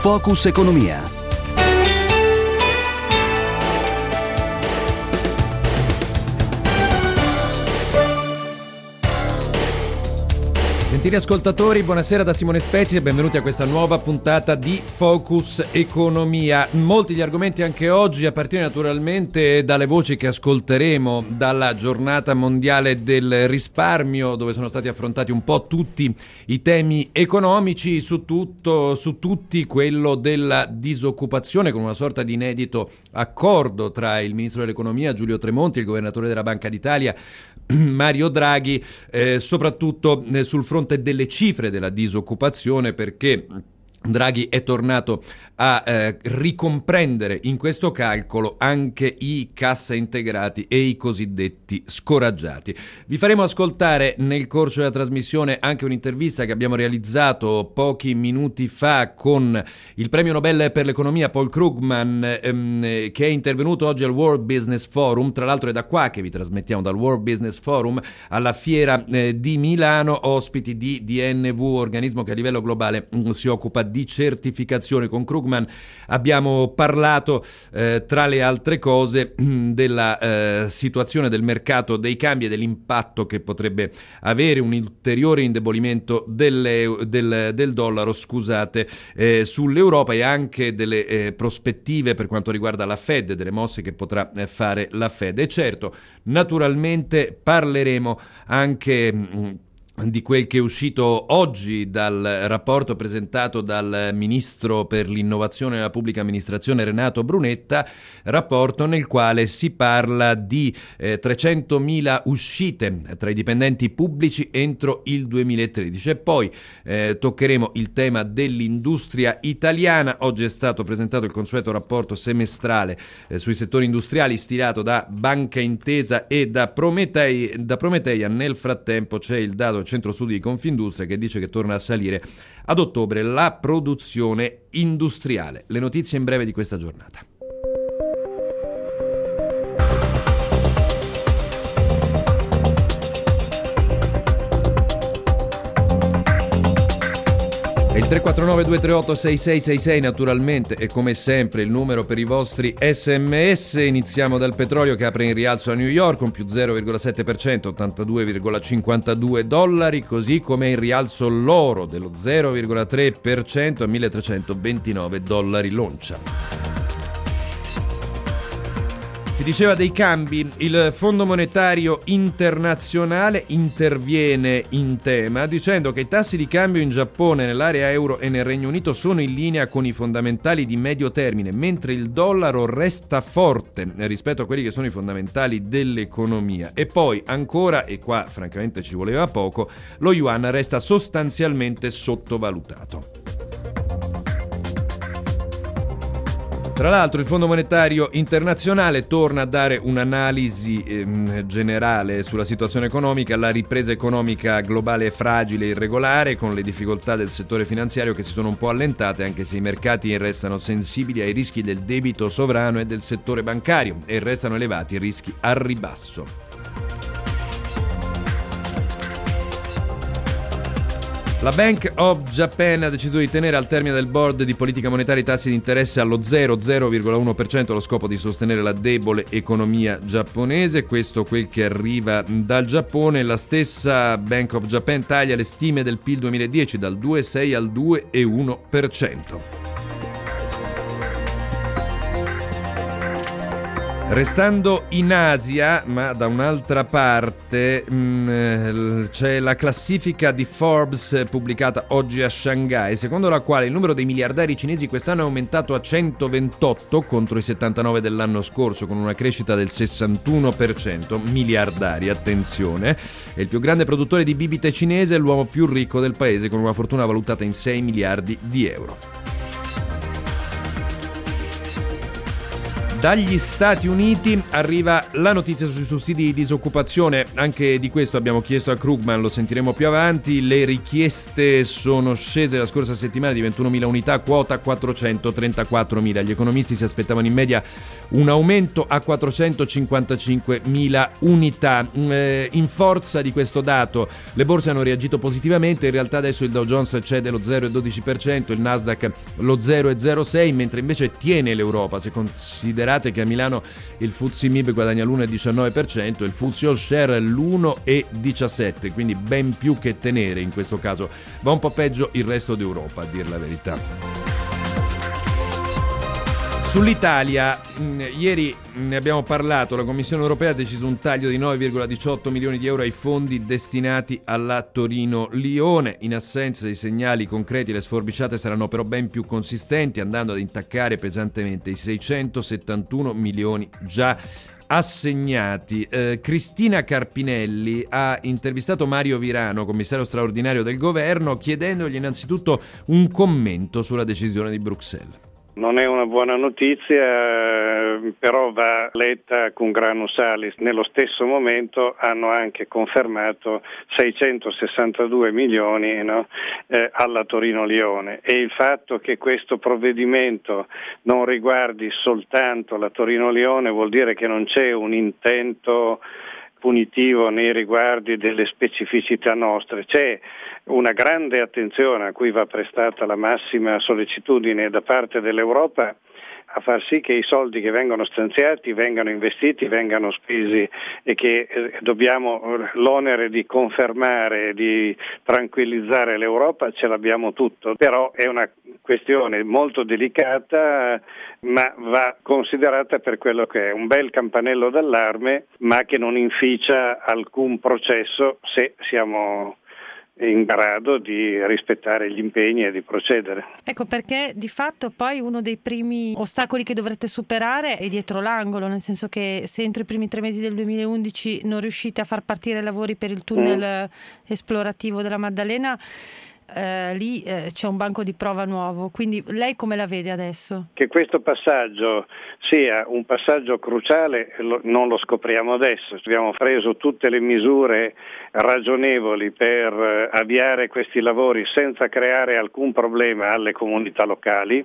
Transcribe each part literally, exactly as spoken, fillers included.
Focus Economia. Gentili ascoltatori, buonasera da Simone Spezzi e benvenuti a questa nuova puntata di Focus Economia. Molti gli argomenti anche oggi, a partire naturalmente dalle voci che ascolteremo dalla giornata mondiale del risparmio, dove sono stati affrontati un po' tutti i temi economici, su tutto, su tutti quello della disoccupazione, con una sorta di inedito accordo tra il ministro dell'economia Giulio Tremonti e il governatore della Banca d'Italia Mario Draghi, eh, soprattutto eh, sul fronte delle cifre della disoccupazione, perché Draghi è tornato a eh, ricomprendere in questo calcolo anche i cassa integrati e i cosiddetti scoraggiati. Vi faremo ascoltare nel corso della trasmissione anche un'intervista che abbiamo realizzato pochi minuti fa con il premio Nobel per l'economia Paul Krugman, ehm, che è intervenuto oggi al World Business Forum. Tra l'altro è da qua che vi trasmettiamo, dal World Business Forum, alla fiera eh, di Milano, ospiti di D N V, organismo che a livello globale mh, si occupa di certificazione. Con Krugman abbiamo parlato, eh, tra le altre cose, della eh, situazione del mercato dei cambi e dell'impatto che potrebbe avere un ulteriore indebolimento delle, del, del dollaro, scusate, eh, sull'Europa, e anche delle eh, prospettive per quanto riguarda la Fed, delle mosse che potrà eh, fare la Fed. E certo, naturalmente parleremo anche mh, di quel che è uscito oggi dal rapporto presentato dal ministro per l'innovazione e la pubblica amministrazione Renato Brunetta, rapporto nel quale si parla di eh, trecentomila uscite tra i dipendenti pubblici entro il duemilatredici. E poi eh, toccheremo il tema dell'industria italiana. Oggi è stato presentato il consueto rapporto semestrale eh, sui settori industriali stilato da Banca Intesa e da Prometei, da Prometeia. Nel frattempo c'è il dato Centro Studi di Confindustria che dice che torna a salire ad ottobre la produzione industriale. Le notizie in breve di questa giornata. E il tre quattro nove due tre otto sei sei sei sei naturalmente è come sempre il numero per i vostri sms. Iniziamo dal petrolio che apre in rialzo a New York con più zero virgola sette per cento, ottantadue virgola cinquantadue dollari, così come in rialzo l'oro dello zero virgola tre per cento a milletrecentoventinove dollari l'oncia. Si diceva dei cambi, il Fondo Monetario Internazionale interviene in tema dicendo che i tassi di cambio in Giappone, nell'area euro e nel Regno Unito sono in linea con i fondamentali di medio termine, mentre il dollaro resta forte rispetto a quelli che sono i fondamentali dell'economia. E poi ancora, e qua francamente ci voleva poco, lo yuan resta sostanzialmente sottovalutato. Tra l'altro il Fondo Monetario Internazionale torna a dare un'analisi ehm, generale sulla situazione economica. La ripresa economica globale è fragile e irregolare, con le difficoltà del settore finanziario che si sono un po' allentate, anche se i mercati restano sensibili ai rischi del debito sovrano e del settore bancario, e restano elevati i rischi al ribasso. La Bank of Japan ha deciso di tenere al termine del board di politica monetaria i tassi di interesse allo zero virgola uno per cento allo scopo di sostenere la debole economia giapponese. Questo quel che arriva dal Giappone. La stessa Bank of Japan taglia le stime del P I L duemiladieci dal due virgola sei al due virgola uno per cento. Restando in Asia, ma da un'altra parte, mh, c'è la classifica di Forbes pubblicata oggi a Shanghai, secondo la quale il numero dei miliardari cinesi quest'anno è aumentato a centoventotto contro i settantanove dell'anno scorso, con una crescita del sessantuno per cento. Miliardari, attenzione. È il più grande produttore di bibite cinese e l'uomo più ricco del paese, con una fortuna valutata in sei miliardi di euro. Dagli Stati Uniti arriva la notizia sui sussidi di disoccupazione. Anche di questo abbiamo chiesto a Krugman, lo sentiremo più avanti. Le richieste sono scese la scorsa settimana di ventunomila unità, quota quattrocentotrentaquattromila. Gli economisti si aspettavano in media un aumento a quattrocentocinquantacinquemila unità. In forza di questo dato le borse hanno reagito positivamente. In realtà adesso il Dow Jones cede lo zero virgola dodici per cento, il Nasdaq lo zero virgola zero sei, mentre invece tiene l'Europa. Se considerate che a Milano il F T S E M I B guadagna l'uno virgola diciannove per cento, il F T S E All Share l'uno virgola diciassette per cento, quindi ben più che tenere in questo caso. Va un po' peggio il resto d'Europa, a dir la verità. Sull'Italia, mh, ieri ne abbiamo parlato, la Commissione europea ha deciso un taglio di nove virgola diciotto milioni di euro ai fondi destinati alla Torino-Lione. In assenza di segnali concreti le sforbiciate saranno però ben più consistenti, andando ad intaccare pesantemente i seicentosettantuno milioni già assegnati. Eh, Cristina Carpinelli ha intervistato Mario Virano, commissario straordinario del governo, chiedendogli innanzitutto un commento sulla decisione di Bruxelles. Non è una buona notizia, però va letta con grano salis. Nello stesso momento hanno anche confermato seicentosessantadue milioni, no, eh, alla Torino-Lione, e il fatto che questo provvedimento non riguardi soltanto la Torino-Lione vuol dire che non c'è un intento punitivo nei riguardi delle specificità nostre. C'è una grande attenzione a cui va prestata la massima sollecitudine da parte dell'Europa a far sì che i soldi che vengono stanziati vengano investiti, vengano spesi, e che eh, dobbiamo l'onere di confermare, di tranquillizzare l'Europa, ce l'abbiamo tutto. Però è una questione molto delicata, ma va considerata per quello che è, un bel campanello d'allarme, ma che non inficia alcun processo se siamo in grado di rispettare gli impegni e di procedere. Ecco perché di fatto poi uno dei primi ostacoli che dovrete superare è dietro l'angolo, nel senso che se entro i primi tre mesi del duemilaundici non riuscite a far partire i lavori per il tunnel mm. esplorativo della Maddalena, Eh, lì eh, c'è un banco di prova nuovo. Quindi lei come la vede adesso? Che questo passaggio sia un passaggio cruciale lo, non lo scopriamo adesso. Abbiamo preso tutte le misure ragionevoli per eh, avviare questi lavori senza creare alcun problema alle comunità locali.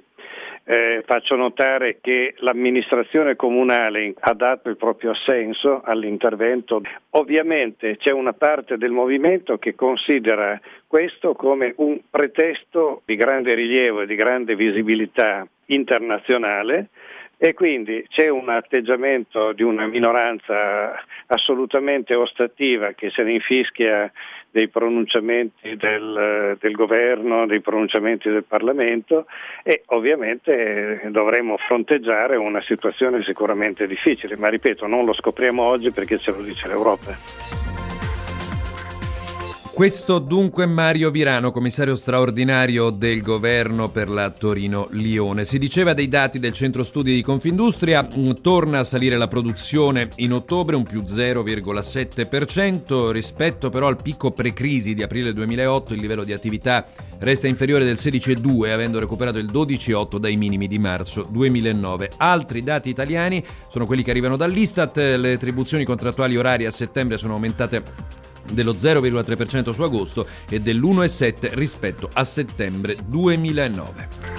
Eh, faccio notare che l'amministrazione comunale ha dato il proprio assenso all'intervento. Ovviamente c'è una parte del movimento che considera questo come un pretesto di grande rilievo e di grande visibilità internazionale, e quindi c'è un atteggiamento di una minoranza assolutamente ostativa che se ne infischia dei pronunciamenti del, del governo, dei pronunciamenti del Parlamento, e ovviamente dovremo fronteggiare una situazione sicuramente difficile, ma ripeto, non lo scopriamo oggi perché ce lo dice l'Europa. Questo dunque Mario Virano, commissario straordinario del governo per la Torino-Lione. Si diceva dei dati del centro studi di Confindustria, torna a salire la produzione in ottobre, un più zero virgola sette per cento, rispetto però al picco pre-crisi di aprile duemilaotto il livello di attività resta inferiore del sedici virgola due, avendo recuperato il dodici virgola otto dai minimi di marzo duemilanove. Altri dati italiani sono quelli che arrivano dall'Istat, le retribuzioni contrattuali orarie a settembre sono aumentate dello zero virgola tre per cento su agosto e dell'uno virgola sette per cento rispetto a settembre duemilanove.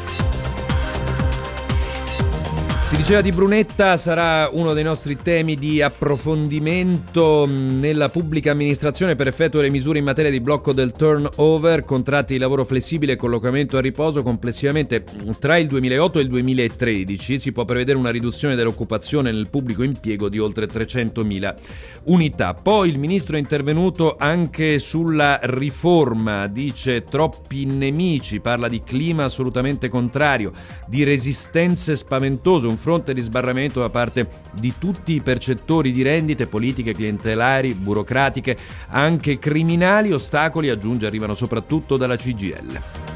Si diceva di Brunetta, sarà uno dei nostri temi di approfondimento. Nella pubblica amministrazione, per effetto delle misure in materia di blocco del turnover, contratti di lavoro flessibile e collocamento a riposo, complessivamente tra il duemilaotto e il duemilatredici si può prevedere una riduzione dell'occupazione nel pubblico impiego di oltre trecentomila unità. Poi il ministro è intervenuto anche sulla riforma, dice troppi nemici, parla di clima assolutamente contrario, di resistenze spaventose, un fronte di sbarramento da parte di tutti i percettori di rendite, politiche, clientelari, burocratiche, anche criminali. Ostacoli, aggiunge, arrivano soprattutto dalla C G I L.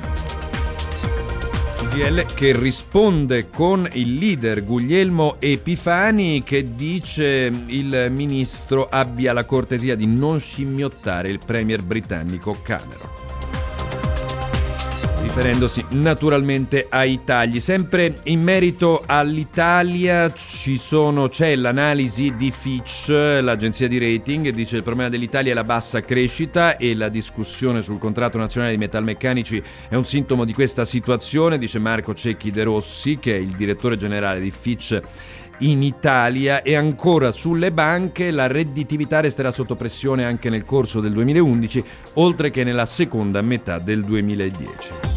C G I L che risponde con il leader Guglielmo Epifani, che dice il ministro abbia la cortesia di non scimmiottare il premier britannico Cameron. riferendosi naturalmente ai tagli. Sempre in merito all'Italia ci sono, c'è l'analisi di Fitch, l'agenzia di rating, dice il problema dell'Italia è la bassa crescita e la discussione sul contratto nazionale di metalmeccanici è un sintomo di questa situazione, dice Marco Cecchi De Rossi, che è il direttore generale di Fitch in Italia. E ancora sulle banche, la redditività resterà sotto pressione anche nel corso del duemilaundici, oltre che nella seconda metà del duemiladieci.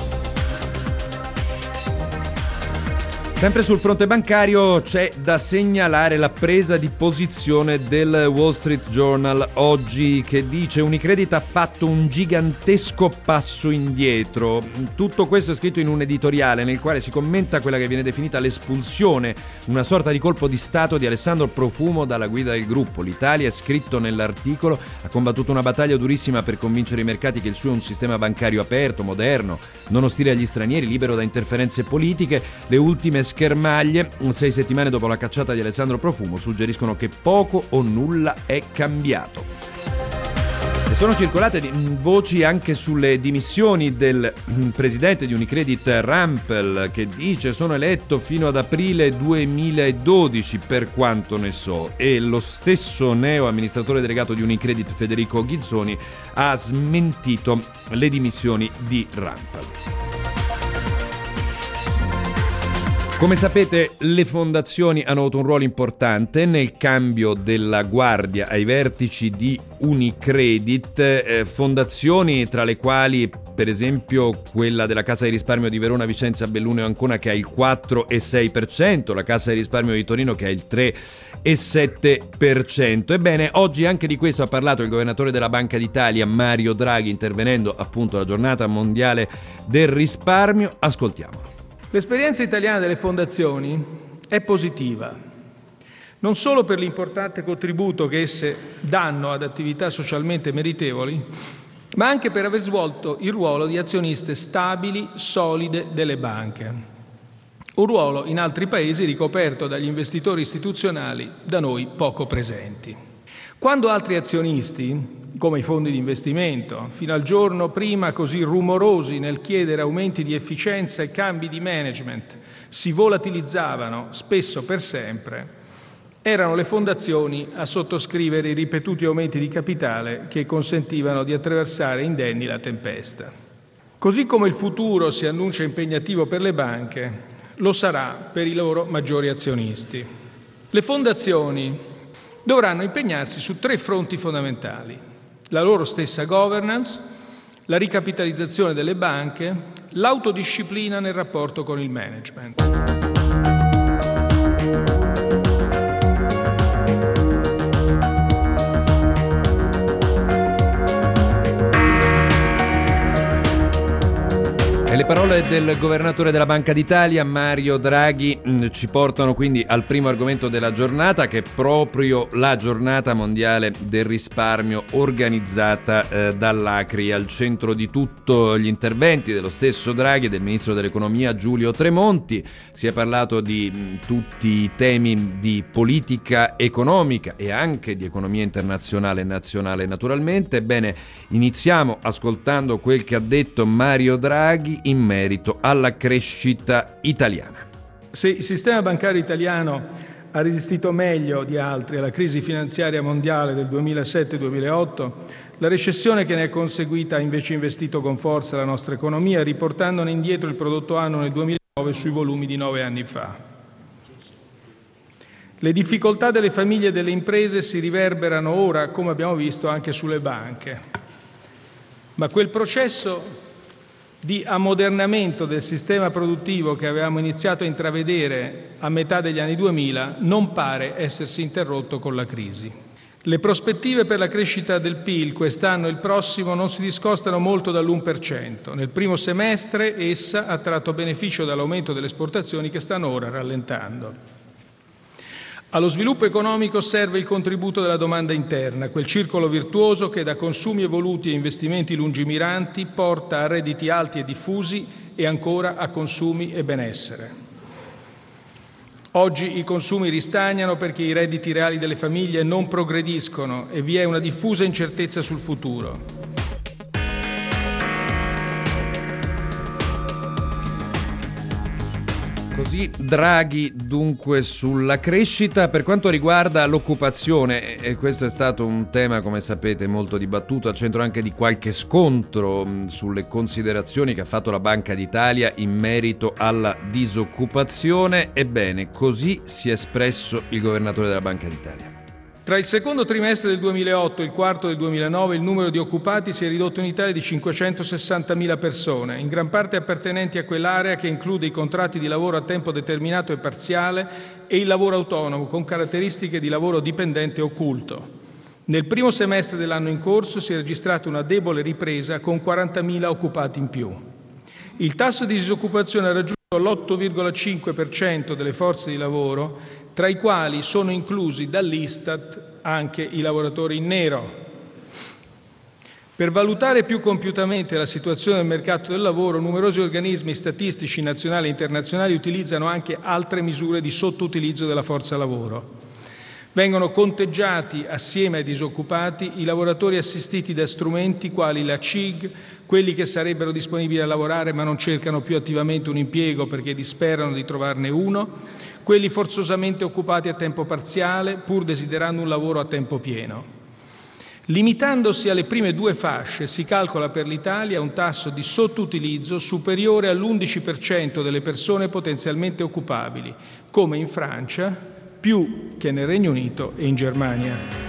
Sempre sul fronte bancario c'è da segnalare la presa di posizione del Wall Street Journal oggi, che dice Unicredit ha fatto un gigantesco passo indietro. Tutto questo è scritto in un editoriale nel quale si commenta quella che viene definita l'espulsione, una sorta di colpo di stato di Alessandro Profumo dalla guida del gruppo. L'Italia, è scritto nell'articolo, ha combattuto una battaglia durissima per convincere i mercati che il suo è un sistema bancario aperto, moderno, non ostile agli stranieri, libero da interferenze politiche. Le ultime schermaglie, sei settimane dopo la cacciata di Alessandro Profumo, suggeriscono che poco o nulla è cambiato. E sono circolate voci anche sulle dimissioni del presidente di Unicredit Rampel, che dice sono eletto fino ad aprile duemiladodici per quanto ne so, e lo stesso neo amministratore delegato di Unicredit Federico Ghizzoni ha smentito le dimissioni di Rampel. Come sapete, le fondazioni hanno avuto un ruolo importante nel cambio della guardia ai vertici di Unicredit, eh, fondazioni tra le quali per esempio quella della Cassa di Risparmio di Verona, Vicenza, Belluno e Ancona, che ha il quattro virgola sei per cento, la Cassa di Risparmio di Torino che ha il tre virgola sette per cento. Ebbene, oggi anche di questo ha parlato il governatore della Banca d'Italia Mario Draghi, intervenendo appunto alla giornata mondiale del risparmio. Ascoltiamolo. L'esperienza italiana delle fondazioni è positiva, non solo per l'importante contributo che esse danno ad attività socialmente meritevoli, ma anche per aver svolto il ruolo di azioniste stabili, solide delle banche. Un ruolo in altri paesi ricoperto dagli investitori istituzionali da noi poco presenti. Quando altri azionisti, come i fondi di investimento, fino al giorno prima così rumorosi nel chiedere aumenti di efficienza e cambi di management, si volatilizzavano spesso per sempre, erano le fondazioni a sottoscrivere i ripetuti aumenti di capitale che consentivano di attraversare indenni la tempesta. Così come il futuro si annuncia impegnativo per le banche, lo sarà per i loro maggiori azionisti. Le fondazioni dovranno impegnarsi su tre fronti fondamentali: la loro stessa governance, la ricapitalizzazione delle banche, l'autodisciplina nel rapporto con il management. E le parole del governatore della Banca d'Italia, Mario Draghi, ci portano quindi al primo argomento della giornata, che è proprio la giornata mondiale del risparmio organizzata eh, dall'Acri. Al centro di tutto gli interventi dello stesso Draghi e del ministro dell'economia Giulio Tremonti. Si è parlato di mh, tutti i temi di politica economica e anche di economia internazionale e nazionale naturalmente. Ebbene, iniziamo ascoltando quel che ha detto Mario Draghi in merito alla crescita italiana. Se il sistema bancario italiano ha resistito meglio di altri alla crisi finanziaria mondiale del duemilasette duemilaotto, la recessione che ne è conseguita ha invece investito con forza la nostra economia, riportandone indietro il prodotto annuo nel duemilanove sui volumi di nove anni fa. Le difficoltà delle famiglie e delle imprese si riverberano ora, come abbiamo visto, anche sulle banche. Ma quel processo di ammodernamento del sistema produttivo che avevamo iniziato a intravedere a metà degli anni duemila non pare essersi interrotto con la crisi. Le prospettive per la crescita del P I L quest'anno e il prossimo non si discostano molto dall'uno per cento. Nel primo semestre essa ha tratto beneficio dall'aumento delle esportazioni che stanno ora rallentando. Allo sviluppo economico serve il contributo della domanda interna, quel circolo virtuoso che da consumi evoluti e investimenti lungimiranti porta a redditi alti e diffusi e ancora a consumi e benessere. Oggi i consumi ristagnano perché i redditi reali delle famiglie non progrediscono e vi è una diffusa incertezza sul futuro. Così Draghi dunque sulla crescita. Per quanto riguarda l'occupazione, e questo è stato un tema, come sapete, molto dibattuto, al centro anche di qualche scontro mh, sulle considerazioni che ha fatto la Banca d'Italia in merito alla disoccupazione. Ebbene, così si è espresso il governatore della Banca d'Italia. Tra il secondo trimestre del duemilaotto e il quarto del duemilanove il numero di occupati si è ridotto in Italia di cinquecentosessantamila persone, in gran parte appartenenti a quell'area che include i contratti di lavoro a tempo determinato e parziale e il lavoro autonomo con caratteristiche di lavoro dipendente occulto. Nel primo semestre dell'anno in corso si è registrata una debole ripresa con quarantamila occupati in più. Il tasso di disoccupazione ha raggiunto l'otto virgola cinque per cento delle forze di lavoro, tra i quali sono inclusi dall'Istat anche i lavoratori in nero. Per valutare più compiutamente la situazione del mercato del lavoro, numerosi organismi statistici nazionali e internazionali utilizzano anche altre misure di sottoutilizzo della forza lavoro. Vengono conteggiati assieme ai disoccupati i lavoratori assistiti da strumenti quali la C I G, quelli che sarebbero disponibili a lavorare ma non cercano più attivamente un impiego perché disperano di trovarne uno, quelli forzosamente occupati a tempo parziale pur desiderando un lavoro a tempo pieno. Limitandosi alle prime due fasce, si calcola per l'Italia un tasso di sottoutilizzo superiore all'undici per cento delle persone potenzialmente occupabili, come in Francia, più che nel Regno Unito e in Germania.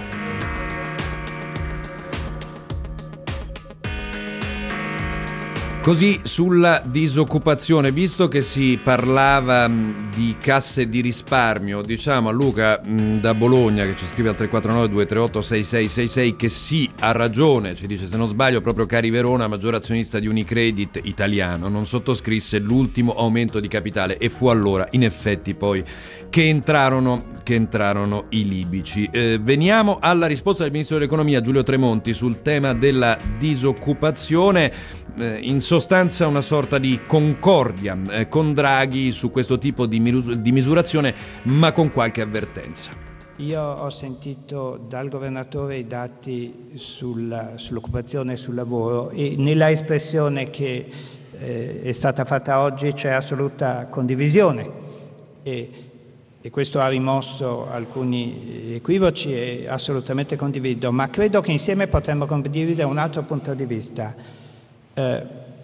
Così sulla disoccupazione, visto che si parlava mh, di casse di risparmio, diciamo a Luca mh, da Bologna, che ci scrive al tre quattro nove due tre otto sei sei sei sei, che sì, ha ragione, ci dice se non sbaglio proprio Cari Verona, maggior azionista di Unicredit italiano, non sottoscrisse l'ultimo aumento di capitale e fu allora in effetti poi che entrarono, che entrarono i libici. Eh, veniamo alla risposta del Ministro dell'Economia Giulio Tremonti sul tema della disoccupazione, eh, in sostanza una sorta di concordia eh, con Draghi su questo tipo di, mis- di misurazione, ma con qualche avvertenza. Io ho sentito dal governatore i dati sulla, sull'occupazione e sul lavoro e nella espressione che eh, è stata fatta oggi c'è assoluta condivisione e, e questo ha rimosso alcuni equivoci e assolutamente condivido, ma credo che insieme potremmo condividere un altro punto di vista. Eh,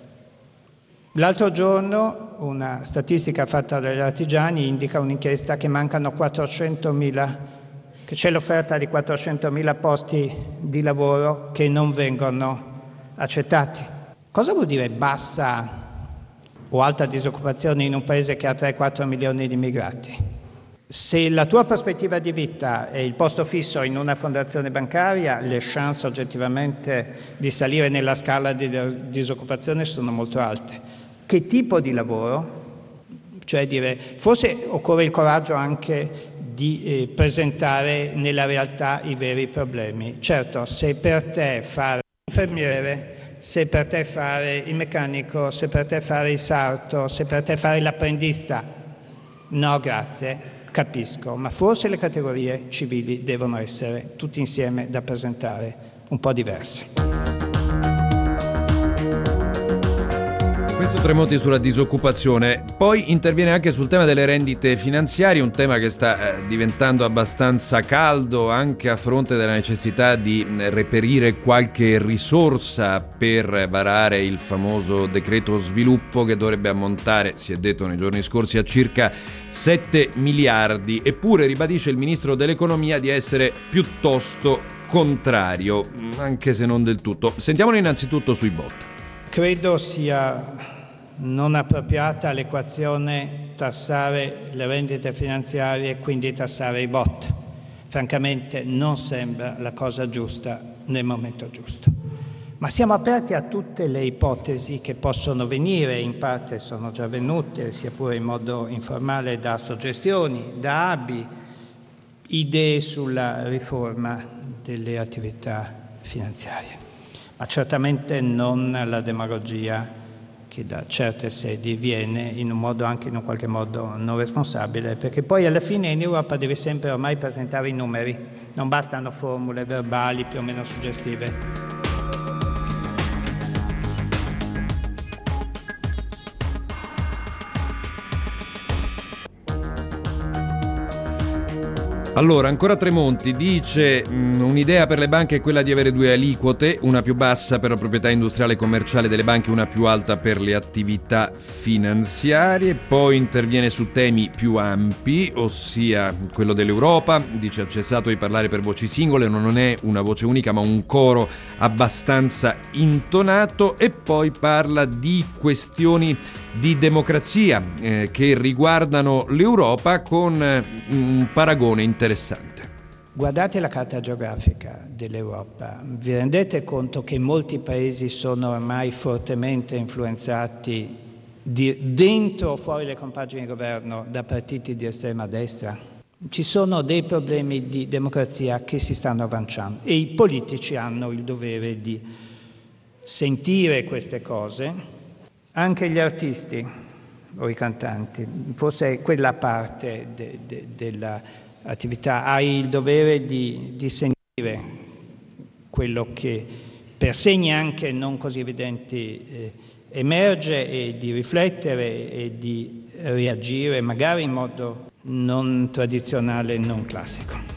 l'altro giorno una statistica fatta dagli artigiani indica un'inchiesta che mancano quattrocentomila, che c'è l'offerta di quattrocentomila posti di lavoro che non vengono accettati. Cosa vuol dire bassa o alta disoccupazione in un paese che ha tre quattro milioni di immigrati? Se la tua prospettiva di vita è il posto fisso in una fondazione bancaria, le chance oggettivamente di salire nella scala di disoccupazione sono molto alte. Che tipo di lavoro? Cioè dire, forse occorre il coraggio anche di eh, presentare nella realtà i veri problemi. Certo, se per te fare l'infermiere, se per te fare il meccanico, se per te fare il sarto, se per te fare l'apprendista, no grazie. Capisco, ma forse le categorie civili devono essere tutti insieme da presentare un po' diverse. Questo Tremonti sulla disoccupazione. Poi interviene anche sul tema delle rendite finanziarie, un tema che sta eh, diventando abbastanza caldo anche a fronte della necessità di eh, reperire qualche risorsa per varare il famoso decreto sviluppo che dovrebbe ammontare, si è detto nei giorni scorsi, a circa sette miliardi. Eppure ribadisce il Ministro dell'Economia di essere piuttosto contrario, anche se non del tutto. Sentiamolo innanzitutto sui bot. Credo sia non appropriata l'equazione tassare le rendite finanziarie e quindi tassare i bot. Francamente non sembra la cosa giusta nel momento giusto. Ma siamo aperti a tutte le ipotesi che possono venire, in parte sono già venute, sia pure in modo informale, da suggestioni, da A B I, idee sulla riforma delle attività finanziarie. Ma certamente non la demagogia che da certe sedi viene in un modo anche in un qualche modo non responsabile, perché poi alla fine in Europa devi sempre ormai presentare i numeri, non bastano formule verbali più o meno suggestive. Allora, ancora Tremonti dice mh, un'idea per le banche è quella di avere due aliquote, una più bassa per la proprietà industriale e commerciale delle banche, una più alta per le attività finanziarie. Poi interviene su temi più ampi, ossia quello dell'Europa, dice ha cessato di parlare per voci singole, non è una voce unica ma un coro abbastanza intonato, e poi parla di questioni di democrazia eh, che riguardano l'Europa con eh, un paragone interessante. Guardate la carta geografica dell'Europa, vi rendete conto che molti paesi sono ormai fortemente influenzati di, dentro o fuori le compagini di governo da partiti di estrema destra? Ci sono dei problemi di democrazia che si stanno avvanciando e i politici hanno il dovere di sentire queste cose. Anche gli artisti o i cantanti, forse quella parte de, de, dell'attività, hai il dovere di, di sentire quello che per segni anche non così evidenti eh, emerge, e di riflettere e di reagire magari in modo non tradizionale, non classico.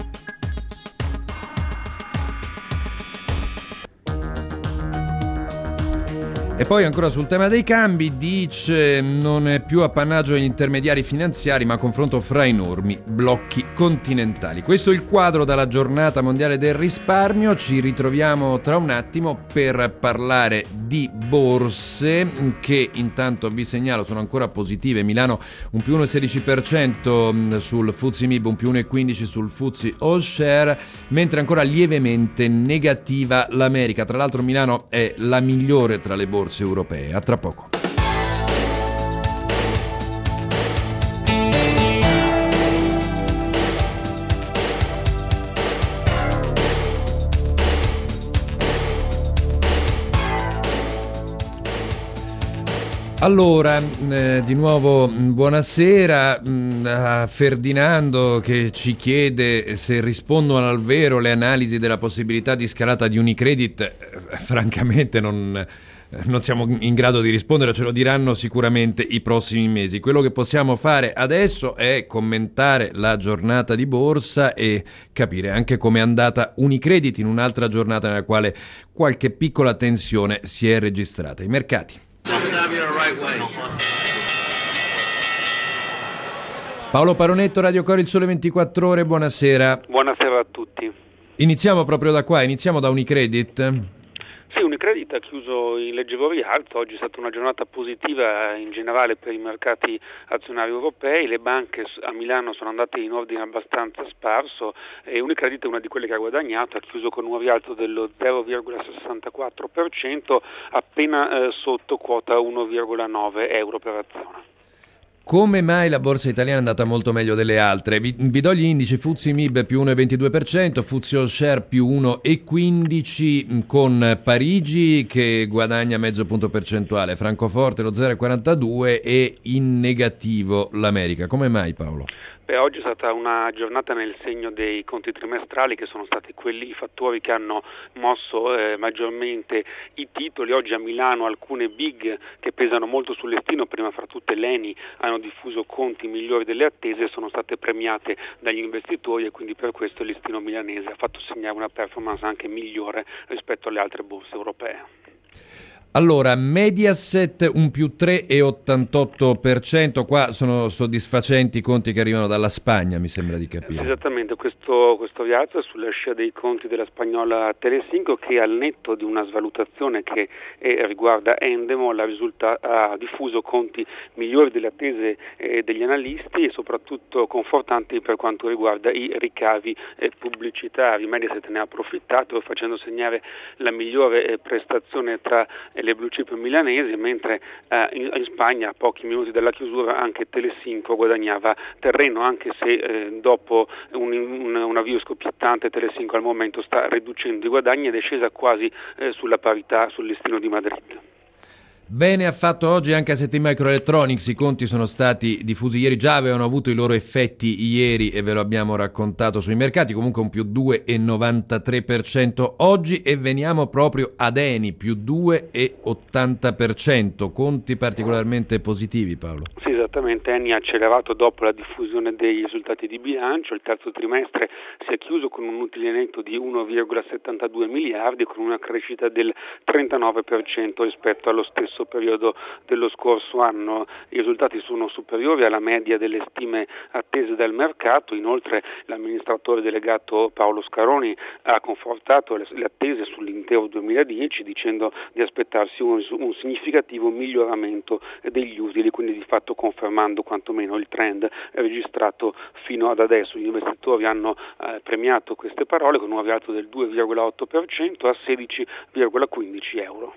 E poi ancora sul tema dei cambi dice non è più appannaggio degli intermediari finanziari ma confronto fra enormi blocchi continentali. Questo è il quadro dalla giornata mondiale del risparmio. Ci ritroviamo tra un attimo per parlare di borse che intanto vi segnalo sono ancora positive. Milano un più uno virgola sedici per cento sul F T S E M I B, un più uno virgola quindici per cento sul F T S E All Share, mentre ancora lievemente negativa l'America. Tra l'altro Milano è la migliore tra le borse europee. A tra poco. Allora, eh, di nuovo buonasera mh, a Ferdinando che ci chiede se rispondono al vero le analisi della possibilità di scalata di Unicredit. Eh, francamente non... Non siamo in grado di rispondere, ce lo diranno sicuramente i prossimi mesi. Quello che possiamo fare adesso è commentare la giornata di borsa e capire anche come è andata Unicredit in un'altra giornata nella quale qualche piccola tensione si è registrata. I mercati. Paolo Paronetto, Radio Cori, Il Sole ventiquattro Ore, buonasera. Buonasera a tutti. Iniziamo proprio da qua, iniziamo da Unicredit. Sì, Unicredit ha chiuso in leggero rialzo, oggi è stata una giornata positiva in generale per i mercati azionari europei, le banche a Milano sono andate in ordine abbastanza sparso e Unicredit è una di quelle che ha guadagnato, ha chiuso con un rialzo dello zero virgola sessantaquattro per cento, appena eh, sotto quota uno virgola nove euro per azione. Come mai la borsa italiana è andata molto meglio delle altre? Vi, vi do gli indici: F T S E M I B più uno virgola ventidue per cento, F T S E All Share più uno virgola quindici per cento, con Parigi che guadagna mezzo punto percentuale, Francoforte lo zero virgola quarantadue per cento e in negativo l'America. Come mai, Paolo? Beh, oggi è stata una giornata nel segno dei conti trimestrali, che sono stati quelli i fattori che hanno mosso eh, maggiormente i titoli. Oggi a Milano alcune big che pesano molto sul listino, prima fra tutte l'Eni, hanno diffuso conti migliori delle attese e sono state premiate dagli investitori, e quindi per questo il listino milanese ha fatto segnare una performance anche migliore rispetto alle altre borse europee. Allora, Mediaset un più tre virgola ottantotto per cento, qua sono soddisfacenti i conti che arrivano dalla Spagna, mi sembra di capire. Esattamente, questo, questo rialzo è sulla scia dei conti della spagnola Telecinco, che al netto di una svalutazione che eh, riguarda Endemol ha, risulta- ha diffuso conti migliori delle attese eh, degli analisti e soprattutto confortanti per quanto riguarda i ricavi eh, pubblicitari. Mediaset ne ha approfittato facendo segnare la migliore eh, prestazione tra eh, le blue chip milanesi, mentre eh, in, in Spagna a pochi minuti dalla chiusura anche Telecinco guadagnava terreno, anche se eh, dopo un, un, un avvio scoppiettante Telecinco al momento sta riducendo i guadagni ed è scesa quasi eh, sulla parità sul listino di Madrid. Bene ha fatto oggi anche A S T Microelectronics, i conti sono stati diffusi ieri, già avevano avuto i loro effetti ieri e ve lo abbiamo raccontato sui mercati, comunque un più due virgola novantatré per cento oggi, e veniamo proprio ad Eni, più due virgola ottanta per cento, conti particolarmente positivi, Paolo. Sì, esattamente, Eni ha accelerato dopo la diffusione dei risultati di bilancio, il terzo trimestre si è chiuso con un utile netto di uno virgola settantadue miliardi, con una crescita del trentanove per cento rispetto allo stesso periodo dello scorso anno. I risultati sono superiori alla media delle stime attese dal mercato. Inoltre l'amministratore delegato Paolo Scaroni ha confortato le, le attese sull'intero duemiladieci, dicendo di aspettarsi un, un significativo miglioramento degli utili, quindi di fatto confermando quantomeno il trend registrato fino ad adesso. Gli investitori hanno eh, premiato queste parole con un rialzo del due virgola otto per cento a sedici virgola quindici euro.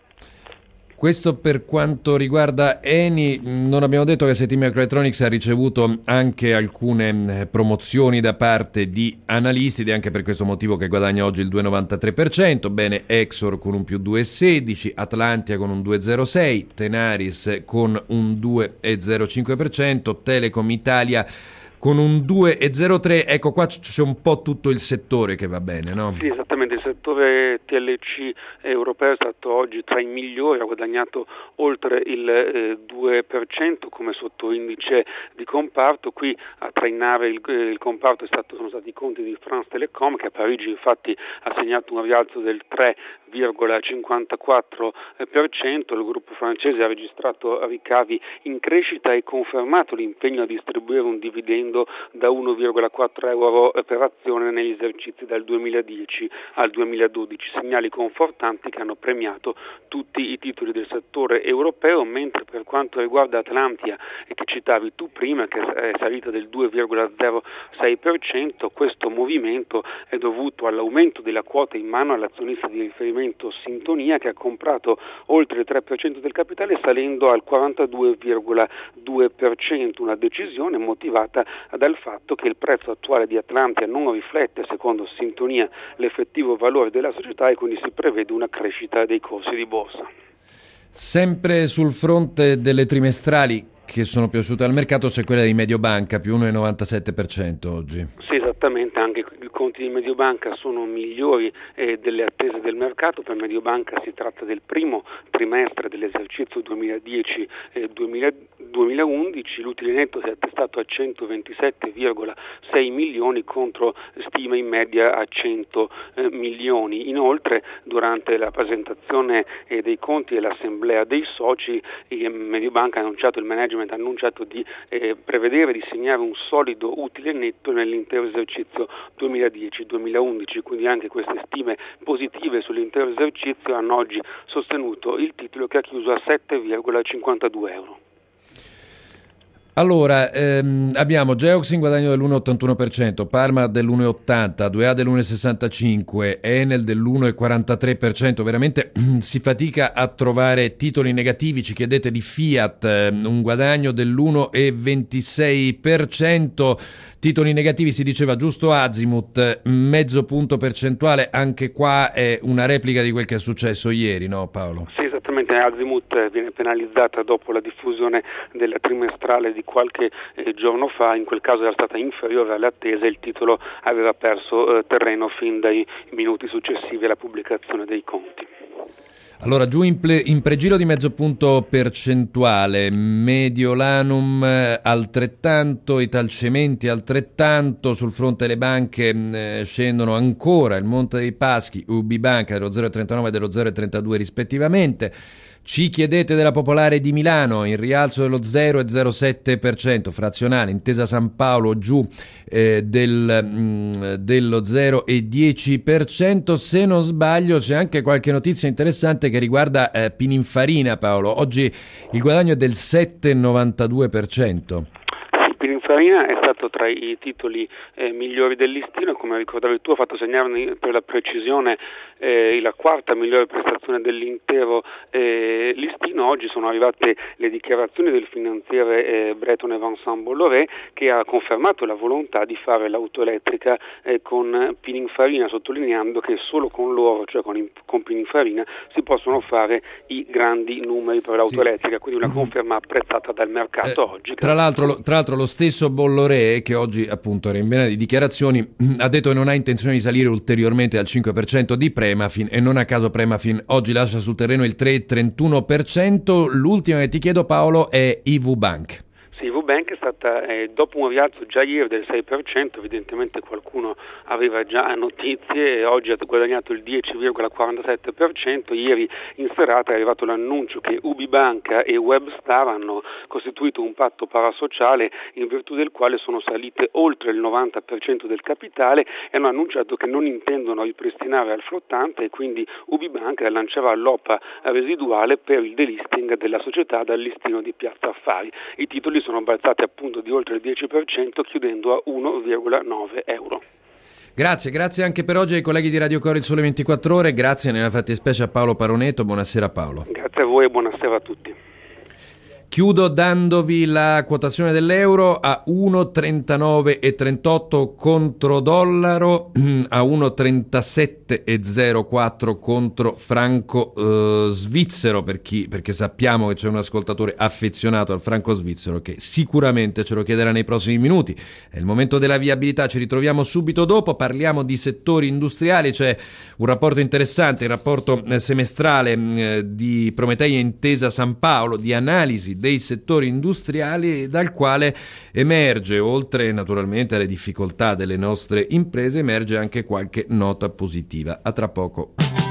Questo per quanto riguarda Eni. Non abbiamo detto che A S T Microelectronics ha ricevuto anche alcune promozioni da parte di analisti ed è anche per questo motivo che guadagna oggi il due virgola novantatré per cento. Bene, Exor con un più due virgola sedici, Atlantia con un due virgola zero sei, Tenaris con un due virgola zero cinque per cento, Telecom Italia con un due virgola zero tre. Ecco, qua c'è un po' tutto il settore che va bene, no? Sì, esattamente, il settore T L C europeo è stato oggi tra i migliori, ha guadagnato oltre il eh, due per cento come sottoindice di comparto. Qui a trainare il, eh, il comparto è stato, sono stati i conti di France Telecom, che a Parigi infatti ha segnato un rialzo del tre virgola cinquantaquattro per cento. Il gruppo francese ha registrato ricavi in crescita e confermato l'impegno a distribuire un dividendo da uno virgola quattro euro per azione negli esercizi dal duemiladieci al duemiladodici, segnali confortanti che hanno premiato tutti i titoli del settore europeo, mentre per quanto riguarda Atlantia, che citavi tu prima, che è salita del due virgola zero sei per cento, questo movimento è dovuto all'aumento della quota in mano all'azionista di riferimento Sintonia, che ha comprato oltre il tre per cento del capitale salendo al quarantadue virgola due per cento, una decisione motivata dal fatto che il prezzo attuale di Atlantia non riflette, secondo Sintonia, l'effettivo valore della società e quindi si prevede una crescita dei corsi di borsa. Sempre sul fronte delle trimestrali che sono piaciute al mercato c'è quella di Mediobanca, più uno virgola novantasette per cento oggi. Sì, esattamente, anche i conti di Mediobanca sono migliori eh, delle attese del mercato. Per Mediobanca si tratta del primo trimestre dell'esercizio duemiladieci duemilaundici, l'utile netto si è attestato a centoventisette virgola sei milioni contro stime in media a cento eh, milioni. Inoltre, durante la presentazione eh, dei conti e l'assemblea dei soci, eh, Mediobanca ha annunciato, il management ha annunciato di eh, prevedere di segnare un solido utile netto nell'intero esercizio duemiladieci duemilaundici, quindi anche queste stime positive sull'intero esercizio hanno oggi sostenuto il titolo, che ha chiuso a sette virgola cinquantadue euro. Allora, ehm, abbiamo Geox in guadagno dell'uno virgola ottantuno per cento, Parma dell'uno virgola ottanta, due A dell'uno virgola sessantacinque, Enel dell'uno virgola quarantatré per cento. Veramente si fatica a trovare titoli negativi. Ci chiedete di Fiat, un guadagno dell'uno virgola ventisei per cento. Titoli negativi si diceva giusto Azimut, mezzo punto percentuale. Anche qua è una replica di quel che è successo ieri, no Paolo? Sì, esattamente. Azimut viene penalizzata dopo la diffusione della trimestrale di qualche eh, giorno fa. In quel caso era stata inferiore alle attese, il titolo aveva perso eh, terreno fin dai minuti successivi alla pubblicazione dei conti. Allora, giù in, ple- in pregiro di mezzo punto percentuale, Mediolanum eh, altrettanto, Italcementi altrettanto. Sul fronte delle banche eh, scendono ancora il Monte dei Paschi, U B Banca dello zero virgola trentanove e dello zero virgola trentadue rispettivamente. Ci chiedete della Popolare di Milano, in rialzo dello zero virgola zero sette per cento, frazionale, Intesa San Paolo giù eh, del, mh, dello zero virgola dieci per cento. Se non sbaglio c'è anche qualche notizia interessante che riguarda eh, Pininfarina, Paolo. Oggi il guadagno è del sette virgola novantadue per cento. Pininfarina è stato tra i titoli eh, migliori del listino, come ricordavi tu ha fatto segnare per la precisione eh, la quarta migliore prestazione dell'intero eh, listino. Oggi sono arrivate le dichiarazioni del finanziere eh, Breton Vincent Bolloré, che ha confermato la volontà di fare l'auto elettrica eh, con Pininfarina, sottolineando che solo con loro, cioè con, con Pininfarina, si possono fare i grandi numeri per l'auto sì. elettrica, quindi una conferma apprezzata dal mercato eh, oggi. Tra l'altro, lo, tra l'altro lo stesso Bolloré, che oggi appunto era in vena di dichiarazioni, ha detto che non ha intenzione di salire ulteriormente al cinque per cento di Premafin, e non a caso Premafin oggi lascia sul terreno il tre virgola trentuno per cento. L'ultima che ti chiedo, Paolo, è I V Bank. Sì, I V Bank è stata, eh, dopo un rialzo già ieri del sei per cento, evidentemente qualcuno aveva già notizie, e oggi ha guadagnato il dieci virgola quarantasette per cento. Ieri in serata è arrivato l'annuncio che UbiBanca e Webstar hanno costituito un patto parasociale in virtù del quale sono salite oltre il novanta per cento del capitale e hanno annunciato che non intendono ripristinare al flottante, e quindi UbiBanca lancerà l'O P A residuale per il delisting della società dal listino di Piazza Affari. I titoli sono balzati appunto di oltre il dieci per cento, chiudendo a uno virgola nove euro. Grazie, grazie anche per oggi ai colleghi di Radio Cora Il Sole ventiquattro Ore, grazie nella fattispecie a Paolo Paronetto, buonasera Paolo. Grazie a voi e buonasera a tutti. Chiudo dandovi la quotazione dell'euro a uno virgola trentanove e trentotto contro dollaro, a uno virgola trentasette e zero quattro contro franco eh, svizzero, per chi, perché sappiamo che c'è un ascoltatore affezionato al franco svizzero che sicuramente ce lo chiederà nei prossimi minuti. È il momento della viabilità, ci ritroviamo subito dopo, parliamo di settori industriali, c'è un rapporto interessante, il rapporto eh, semestrale eh, di Prometei e Intesa San Paolo, di analisi dei settori industriali, dal quale emerge, oltre naturalmente alle difficoltà delle nostre imprese, emerge anche qualche nota positiva. A tra poco.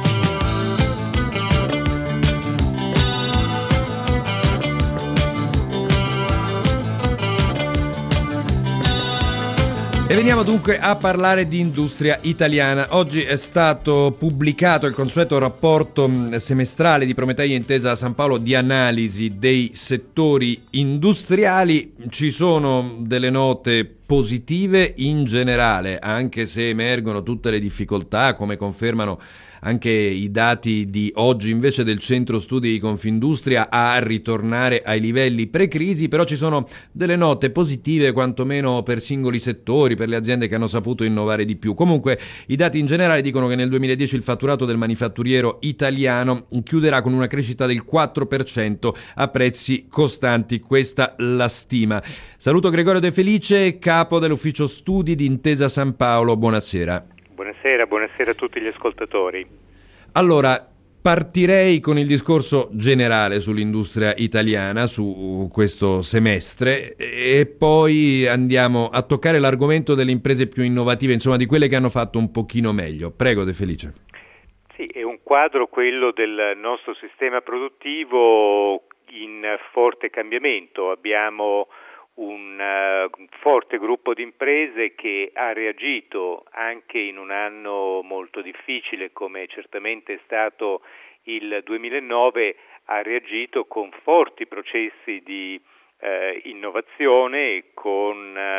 E veniamo dunque a parlare di industria italiana. Oggi è stato pubblicato il consueto rapporto semestrale di Prometei e Intesa San Paolo di analisi dei settori industriali. Ci sono delle note positive in generale, anche se emergono tutte le difficoltà, come confermano anche i dati di oggi invece del Centro Studi di Confindustria, a ritornare ai livelli pre-crisi. Però ci sono delle note positive quantomeno per singoli settori, per le aziende che hanno saputo innovare di più. Comunque i dati in generale dicono che nel duemiladieci il fatturato del manifatturiero italiano chiuderà con una crescita del quattro per cento a prezzi costanti, questa la stima. Saluto Gregorio De Felice, capo dell'ufficio studi di Intesa San Paolo, buonasera. Buonasera, buonasera a tutti gli ascoltatori. Allora, partirei con il discorso generale sull'industria italiana, su questo semestre, e poi andiamo a toccare l'argomento delle imprese più innovative, insomma di quelle che hanno fatto un pochino meglio. Prego De Felice. Sì, è un quadro quello del nostro sistema produttivo in forte cambiamento. Abbiamo un uh, forte gruppo di imprese che ha reagito anche in un anno molto difficile, come certamente è stato il duemilanove, ha reagito con forti processi di uh, innovazione e con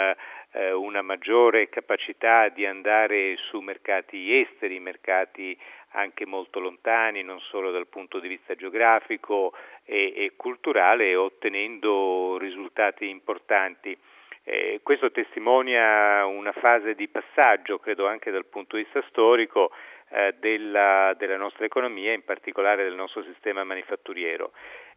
uh, una maggiore capacità di andare su mercati esteri, mercati anche molto lontani, non solo dal punto di vista geografico e, e culturale, ottenendo risultati importanti. Eh, questo testimonia una fase di passaggio, credo anche dal punto di vista storico, eh, della, della nostra economia, in particolare del nostro sistema manifatturiero.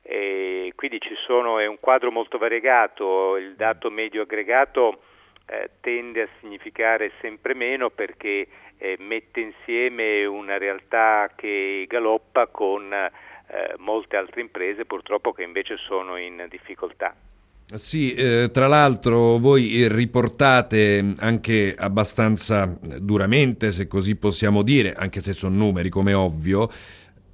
Eh, quindi ci sono, è un quadro molto variegato, il dato medio aggregato eh, tende a significare sempre meno, perché eh, mette insieme una realtà che galoppa con eh, molte altre imprese purtroppo che invece sono in difficoltà. Sì, eh, tra l'altro voi riportate anche abbastanza duramente, se così possiamo dire, anche se sono numeri come ovvio,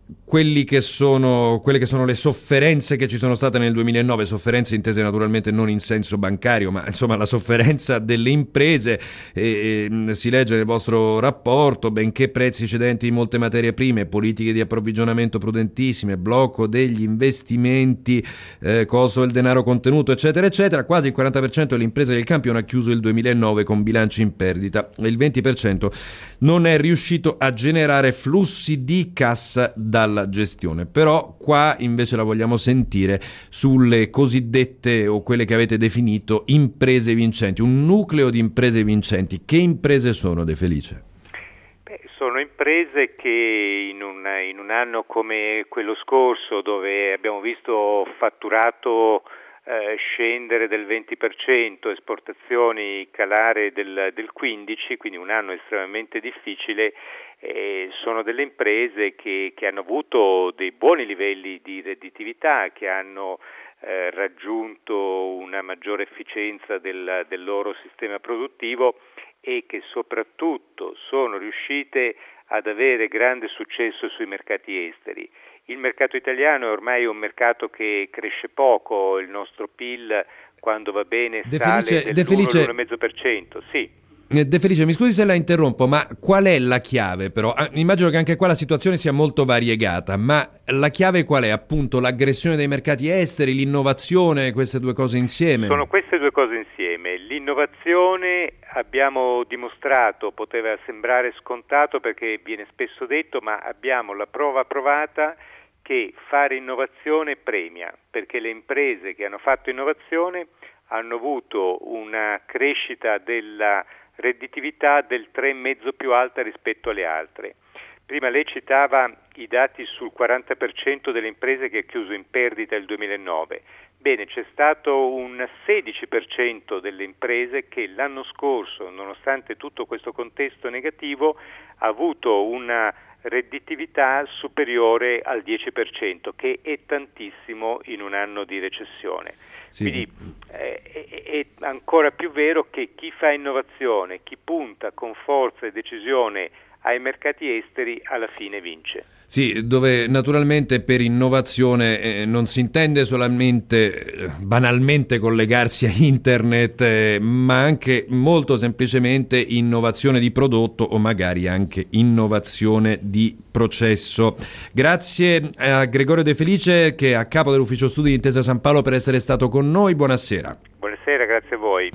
quelli che sono, quelle che sono le sofferenze che ci sono state nel duemilanove, sofferenze intese naturalmente non in senso bancario, ma insomma la sofferenza delle imprese. E, e, si legge nel vostro rapporto: benché prezzi cedenti di molte materie prime, politiche di approvvigionamento prudentissime, blocco degli investimenti, eh, costo del denaro contenuto, eccetera eccetera, quasi il quaranta per cento delle imprese del campione ha chiuso il duemilanove con bilanci in perdita e il venti per cento non è riuscito a generare flussi di cassa dalla gestione. Però qua invece la vogliamo sentire sulle cosiddette, o quelle che avete definito, imprese vincenti, un nucleo di imprese vincenti. Che imprese sono, De Felice? Beh, sono imprese che in un, in un anno come quello scorso, dove abbiamo visto fatturato eh, scendere del venti per cento, esportazioni calare del, del quindici per cento, quindi un anno estremamente difficile, eh, sono delle imprese che, che hanno avuto dei buoni livelli di redditività, che hanno eh, raggiunto una maggiore efficienza del, del loro sistema produttivo e che soprattutto sono riuscite ad avere grande successo sui mercati esteri. Il mercato italiano è ormai un mercato che cresce poco, il nostro P I L quando va bene De sale Felice, dell'uno De Felice, all'uno virgola cinque per cento, sì. De Felice, mi scusi se la interrompo, ma qual è la chiave però? Ah, immagino che anche qua la situazione sia molto variegata, ma la chiave qual è? Appunto l'aggressione dei mercati esteri, l'innovazione, queste due cose insieme? Sono queste due cose insieme. L'innovazione, abbiamo dimostrato, poteva sembrare scontato perché viene spesso detto, ma abbiamo la prova provata che fare innovazione premia, perché le imprese che hanno fatto innovazione hanno avuto una crescita della redditività del tre virgola cinque più alta rispetto alle altre. Prima lei citava i dati sul quaranta per cento delle imprese che ha chiuso in perdita il duemilanove. Bene, c'è stato un sedici per cento delle imprese che l'anno scorso, nonostante tutto questo contesto negativo, ha avuto una redditività superiore al dieci per cento, che è tantissimo in un anno di recessione. Sì. Quindi eh, è, è ancora più vero che chi fa innovazione, chi punta con forza e decisione ai mercati esteri, alla fine vince. Sì, dove naturalmente per innovazione eh, non si intende solamente eh, banalmente collegarsi a internet, eh, ma anche molto semplicemente innovazione di prodotto o magari anche innovazione di processo. Grazie a Gregorio De Felice, che è a capo dell'Ufficio Studi di Intesa San Paolo, per essere stato con noi. Buonasera. Buonasera, grazie a voi.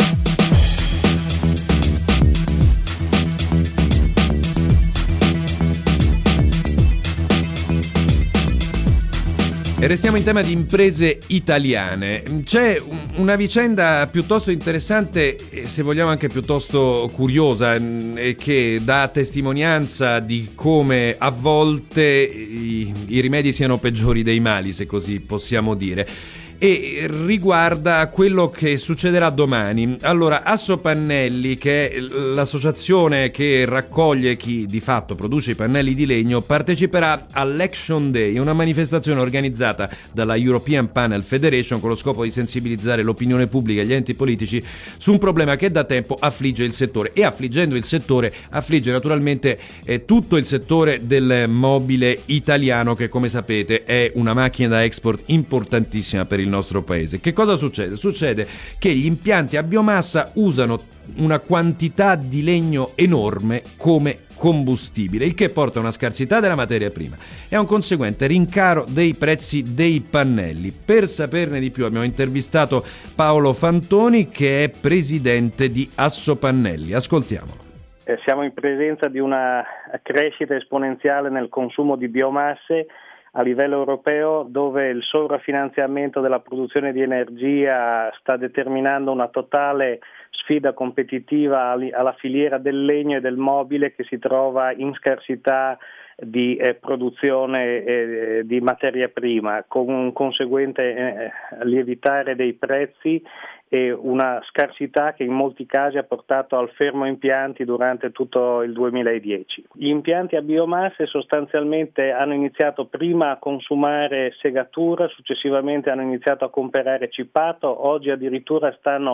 E restiamo in tema di imprese italiane. C'è una vicenda piuttosto interessante e, se vogliamo, anche piuttosto curiosa, e che dà testimonianza di come a volte i, i rimedi siano peggiori dei mali, se così possiamo dire. E riguarda quello che succederà domani. Allora, Assopannelli, che è l'associazione che raccoglie chi di fatto produce i pannelli di legno, parteciperà all'Action Day, una manifestazione organizzata dalla European Panel Federation con lo scopo di sensibilizzare l'opinione pubblica e gli enti politici su un problema che da tempo affligge il settore. E affliggendo il settore, affligge naturalmente eh, tutto il settore del mobile italiano, che, come sapete, è una macchina da export importantissima per il nostro paese. Che cosa succede? Succede che gli impianti a biomassa usano una quantità di legno enorme come combustibile, il che porta a una scarsità della materia prima e a un conseguente rincaro dei prezzi dei pannelli. Per saperne di più abbiamo intervistato Paolo Fantoni, che è presidente di Assopannelli. Ascoltiamolo. Eh, siamo in presenza di una crescita esponenziale nel consumo di biomasse a livello europeo, dove il sovrafinanziamento della produzione di energia sta determinando una totale sfida competitiva alla filiera del legno e del mobile, che si trova in scarsità di eh, produzione eh, di materia prima, con un conseguente eh, lievitare dei prezzi e una scarsità che in molti casi ha portato al fermo impianti durante tutto il duemiladieci. Gli impianti a biomasse sostanzialmente hanno iniziato prima a consumare segatura, successivamente hanno iniziato a comprare cipato, oggi addirittura stanno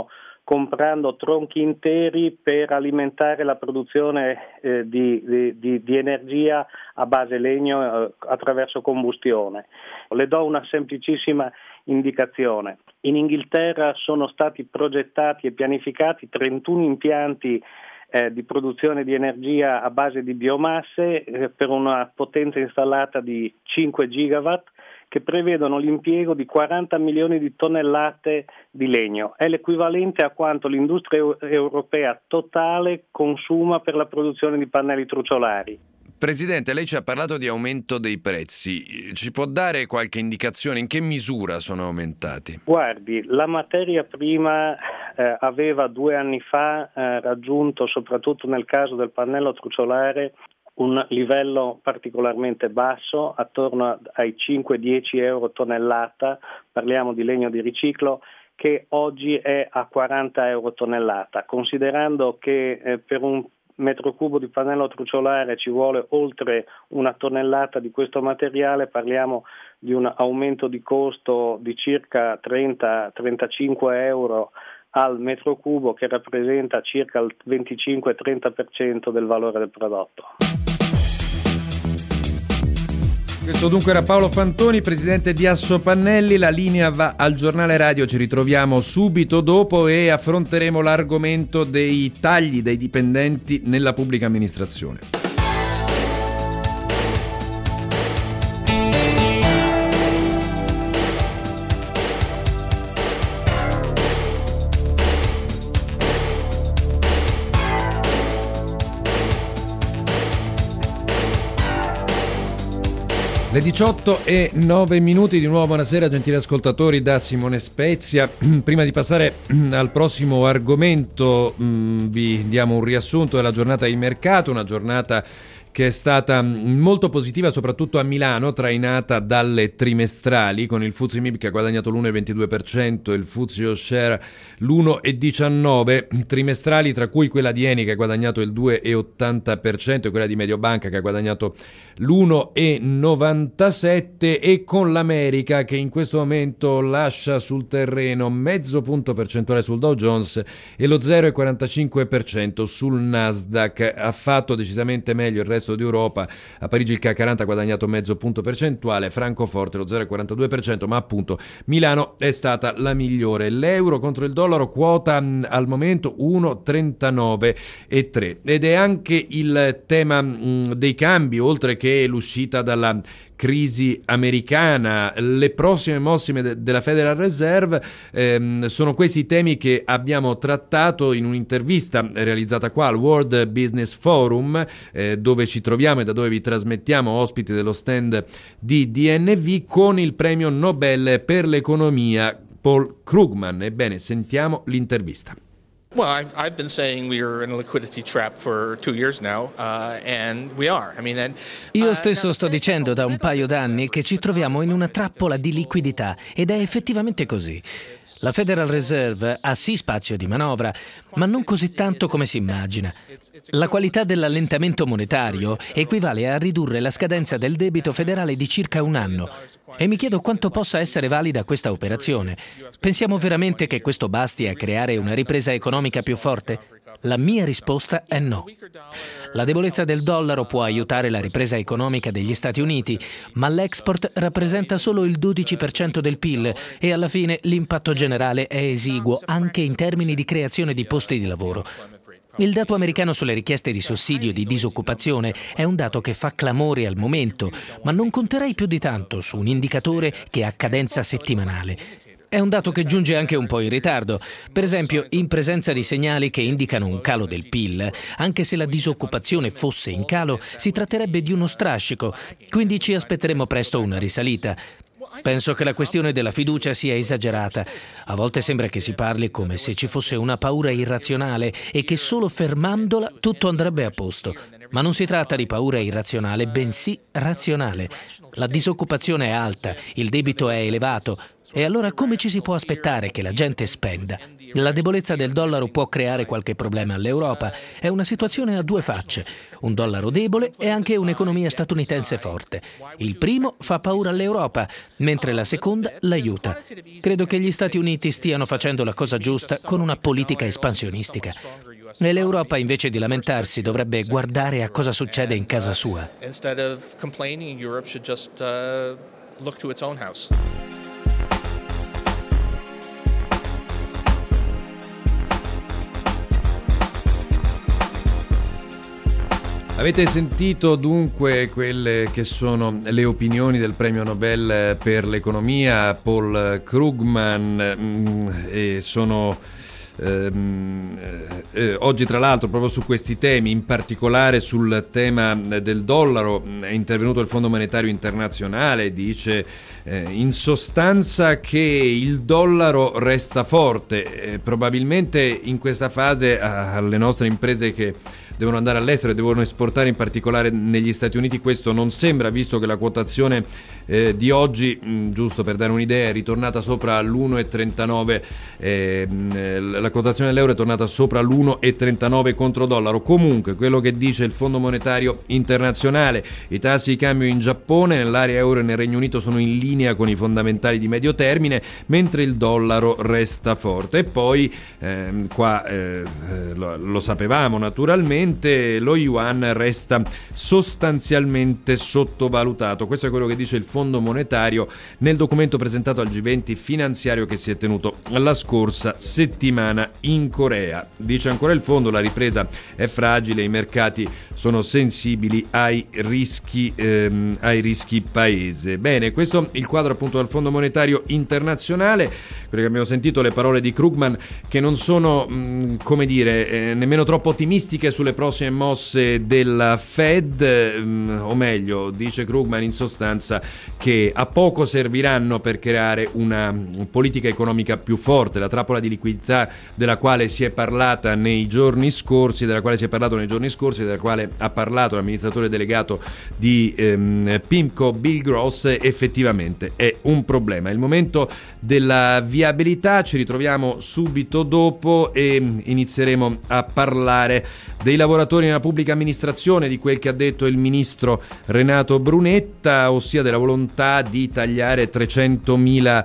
comprando tronchi interi per alimentare la produzione eh, di, di, di energia a base legno eh, attraverso combustione. Le do una semplicissima indicazione. In Inghilterra sono stati progettati e pianificati trentuno impianti eh, di produzione di energia a base di biomasse eh, per una potenza installata di cinque gigawatt, che prevedono l'impiego di quaranta milioni di tonnellate di legno. È l'equivalente a quanto l'industria europea totale consuma per la produzione di pannelli truciolari. Presidente, lei ci ha parlato di aumento dei prezzi. Ci può dare qualche indicazione in che misura sono aumentati? Guardi, la materia prima eh, aveva due anni fa eh, raggiunto, soprattutto nel caso del pannello truciolare, un livello particolarmente basso, attorno ai cinque dieci euro tonnellata, parliamo di legno di riciclo, che oggi è a quaranta euro tonnellata, considerando che eh, per un metro cubo di pannello truciolare ci vuole oltre una tonnellata di questo materiale, parliamo di un aumento di costo di circa trenta trentacinque euro al metro cubo, che rappresenta circa il venticinque trenta per cento del valore del prodotto. Questo dunque era Paolo Fantoni, presidente di Assopannelli. La linea va al giornale radio, ci ritroviamo subito dopo e affronteremo l'argomento dei tagli dei dipendenti nella pubblica amministrazione. Le diciotto e nove minuti, di nuovo buonasera gentili ascoltatori da Simone Spezia. Prima di passare al prossimo argomento vi diamo un riassunto della giornata di mercato, una giornata che è stata molto positiva soprattutto a Milano, trainata dalle trimestrali, con il F T S E M I B che ha guadagnato l'uno virgola ventidue per cento e il F T S E All Share l'uno virgola diciannove per cento, trimestrali tra cui quella di Eni che ha guadagnato il due virgola ottanta per cento e quella di Mediobanca che ha guadagnato l'uno virgola novantasette per cento, e con l'America che in questo momento lascia sul terreno mezzo punto percentuale sul Dow Jones e lo zero virgola quarantacinque per cento sul Nasdaq. Ha fatto decisamente meglio il resto d'Europa. A Parigi il C A C quaranta ha guadagnato mezzo punto percentuale, Francoforte lo zero virgola quarantadue per cento, ma appunto Milano è stata la migliore. L'euro contro il dollaro quota al momento uno virgola trentanove e tre, ed è anche il tema mh, dei cambi, oltre che l'uscita dalla crisi americana, le prossime mosse de- della Federal Reserve. Ehm, sono questi i temi che abbiamo trattato in un'intervista realizzata qua al World Business Forum, eh, dove ci troviamo e da dove vi trasmettiamo ospiti dello stand di D N V, con il premio Nobel per l'economia Paul Krugman. Ebbene, sentiamo l'intervista. Well, I've, I've been saying we are in a liquidity trap for two years now, uh, and we are. I mean, and, uh, Io stesso sto dicendo da un paio d'anni che ci troviamo in una trappola di liquidità, ed è effettivamente così. La Federal Reserve ha sì spazio di manovra, ma non così tanto come si immagina. La qualità dell'allentamento monetario equivale a ridurre la scadenza del debito federale di circa un anno. E mi chiedo quanto possa essere valida questa operazione. Pensiamo veramente che questo basti a creare una ripresa economica più forte? La mia risposta è no. La debolezza del dollaro può aiutare la ripresa economica degli Stati Uniti, ma l'export rappresenta solo il dodici per cento del P I L e alla fine l'impatto generale è esiguo anche in termini di creazione di posti di lavoro. Il dato americano sulle richieste di sussidio di disoccupazione è un dato che fa clamore al momento, ma non conterei più di tanto su un indicatore che ha cadenza settimanale. È un dato che giunge anche un po' in ritardo, per esempio in presenza di segnali che indicano un calo del P I L. Anche se la disoccupazione fosse in calo, si tratterebbe di uno strascico, quindi ci aspetteremo presto una risalita. Penso che la questione della fiducia sia esagerata. A volte sembra che si parli come se ci fosse una paura irrazionale e che solo fermandola tutto andrebbe a posto. Ma non si tratta di paura irrazionale, bensì razionale. La disoccupazione è alta, il debito è elevato. E allora come ci si può aspettare che la gente spenda? La debolezza del dollaro può creare qualche problema all'Europa. È una situazione a due facce. Un dollaro debole e anche un'economia statunitense forte. Il primo fa paura all'Europa, mentre la seconda l'aiuta. Credo che gli Stati Uniti stiano facendo la cosa giusta con una politica espansionistica. E l'Europa, invece di lamentarsi, dovrebbe guardare a cosa succede in casa sua. Instead of complaining, Europe should just uh, look to its own house. Avete sentito dunque quelle che sono le opinioni del premio Nobel per l'economia Paul Krugman, mm, e sono ehm, eh, oggi tra l'altro proprio su questi temi, in particolare sul tema del dollaro, è intervenuto il Fondo Monetario Internazionale, dice eh, in sostanza che il dollaro resta forte, eh, probabilmente in questa fase alle nostre imprese che devono andare all'estero e devono esportare, in particolare negli Stati Uniti, questo non sembra, visto che la quotazione eh, di oggi, mh, giusto per dare un'idea, è ritornata sopra l'uno virgola trentanove, eh, la quotazione dell'euro è tornata sopra l'uno virgola trentanove contro dollaro. Comunque, quello che dice il Fondo Monetario Internazionale, i tassi di cambio in Giappone, nell'area euro e nel Regno Unito sono in linea con i fondamentali di medio termine, mentre il dollaro resta forte. E poi, ehm, qua eh, lo, lo sapevamo naturalmente, lo yuan resta sostanzialmente sottovalutato. Questo è quello che dice il Fondo Monetario nel documento presentato al G venti finanziario che si è tenuto la scorsa settimana in Corea. Dice ancora il fondo: la ripresa è fragile, i mercati sono sensibili ai rischi ehm, ai rischi paese. Bene, questo è il quadro appunto del Fondo Monetario Internazionale. Quello che abbiamo sentito, le parole di Krugman, che non sono mh, come dire eh, nemmeno troppo ottimistiche sulle prossime mosse della Fed, ehm, o meglio, dice Krugman in sostanza che a poco serviranno per creare una politica economica più forte. La trappola di liquidità della quale si è parlata nei giorni scorsi, della quale si è parlato nei giorni scorsi, della quale ha parlato l'amministratore delegato di ehm, PIMCO Bill Gross, effettivamente è un problema. Il momento della viabilità, ci ritroviamo subito dopo e inizieremo a parlare dei lavoratori nella pubblica amministrazione, di quel che ha detto il ministro Renato Brunetta, ossia della volontà di tagliare trecentomila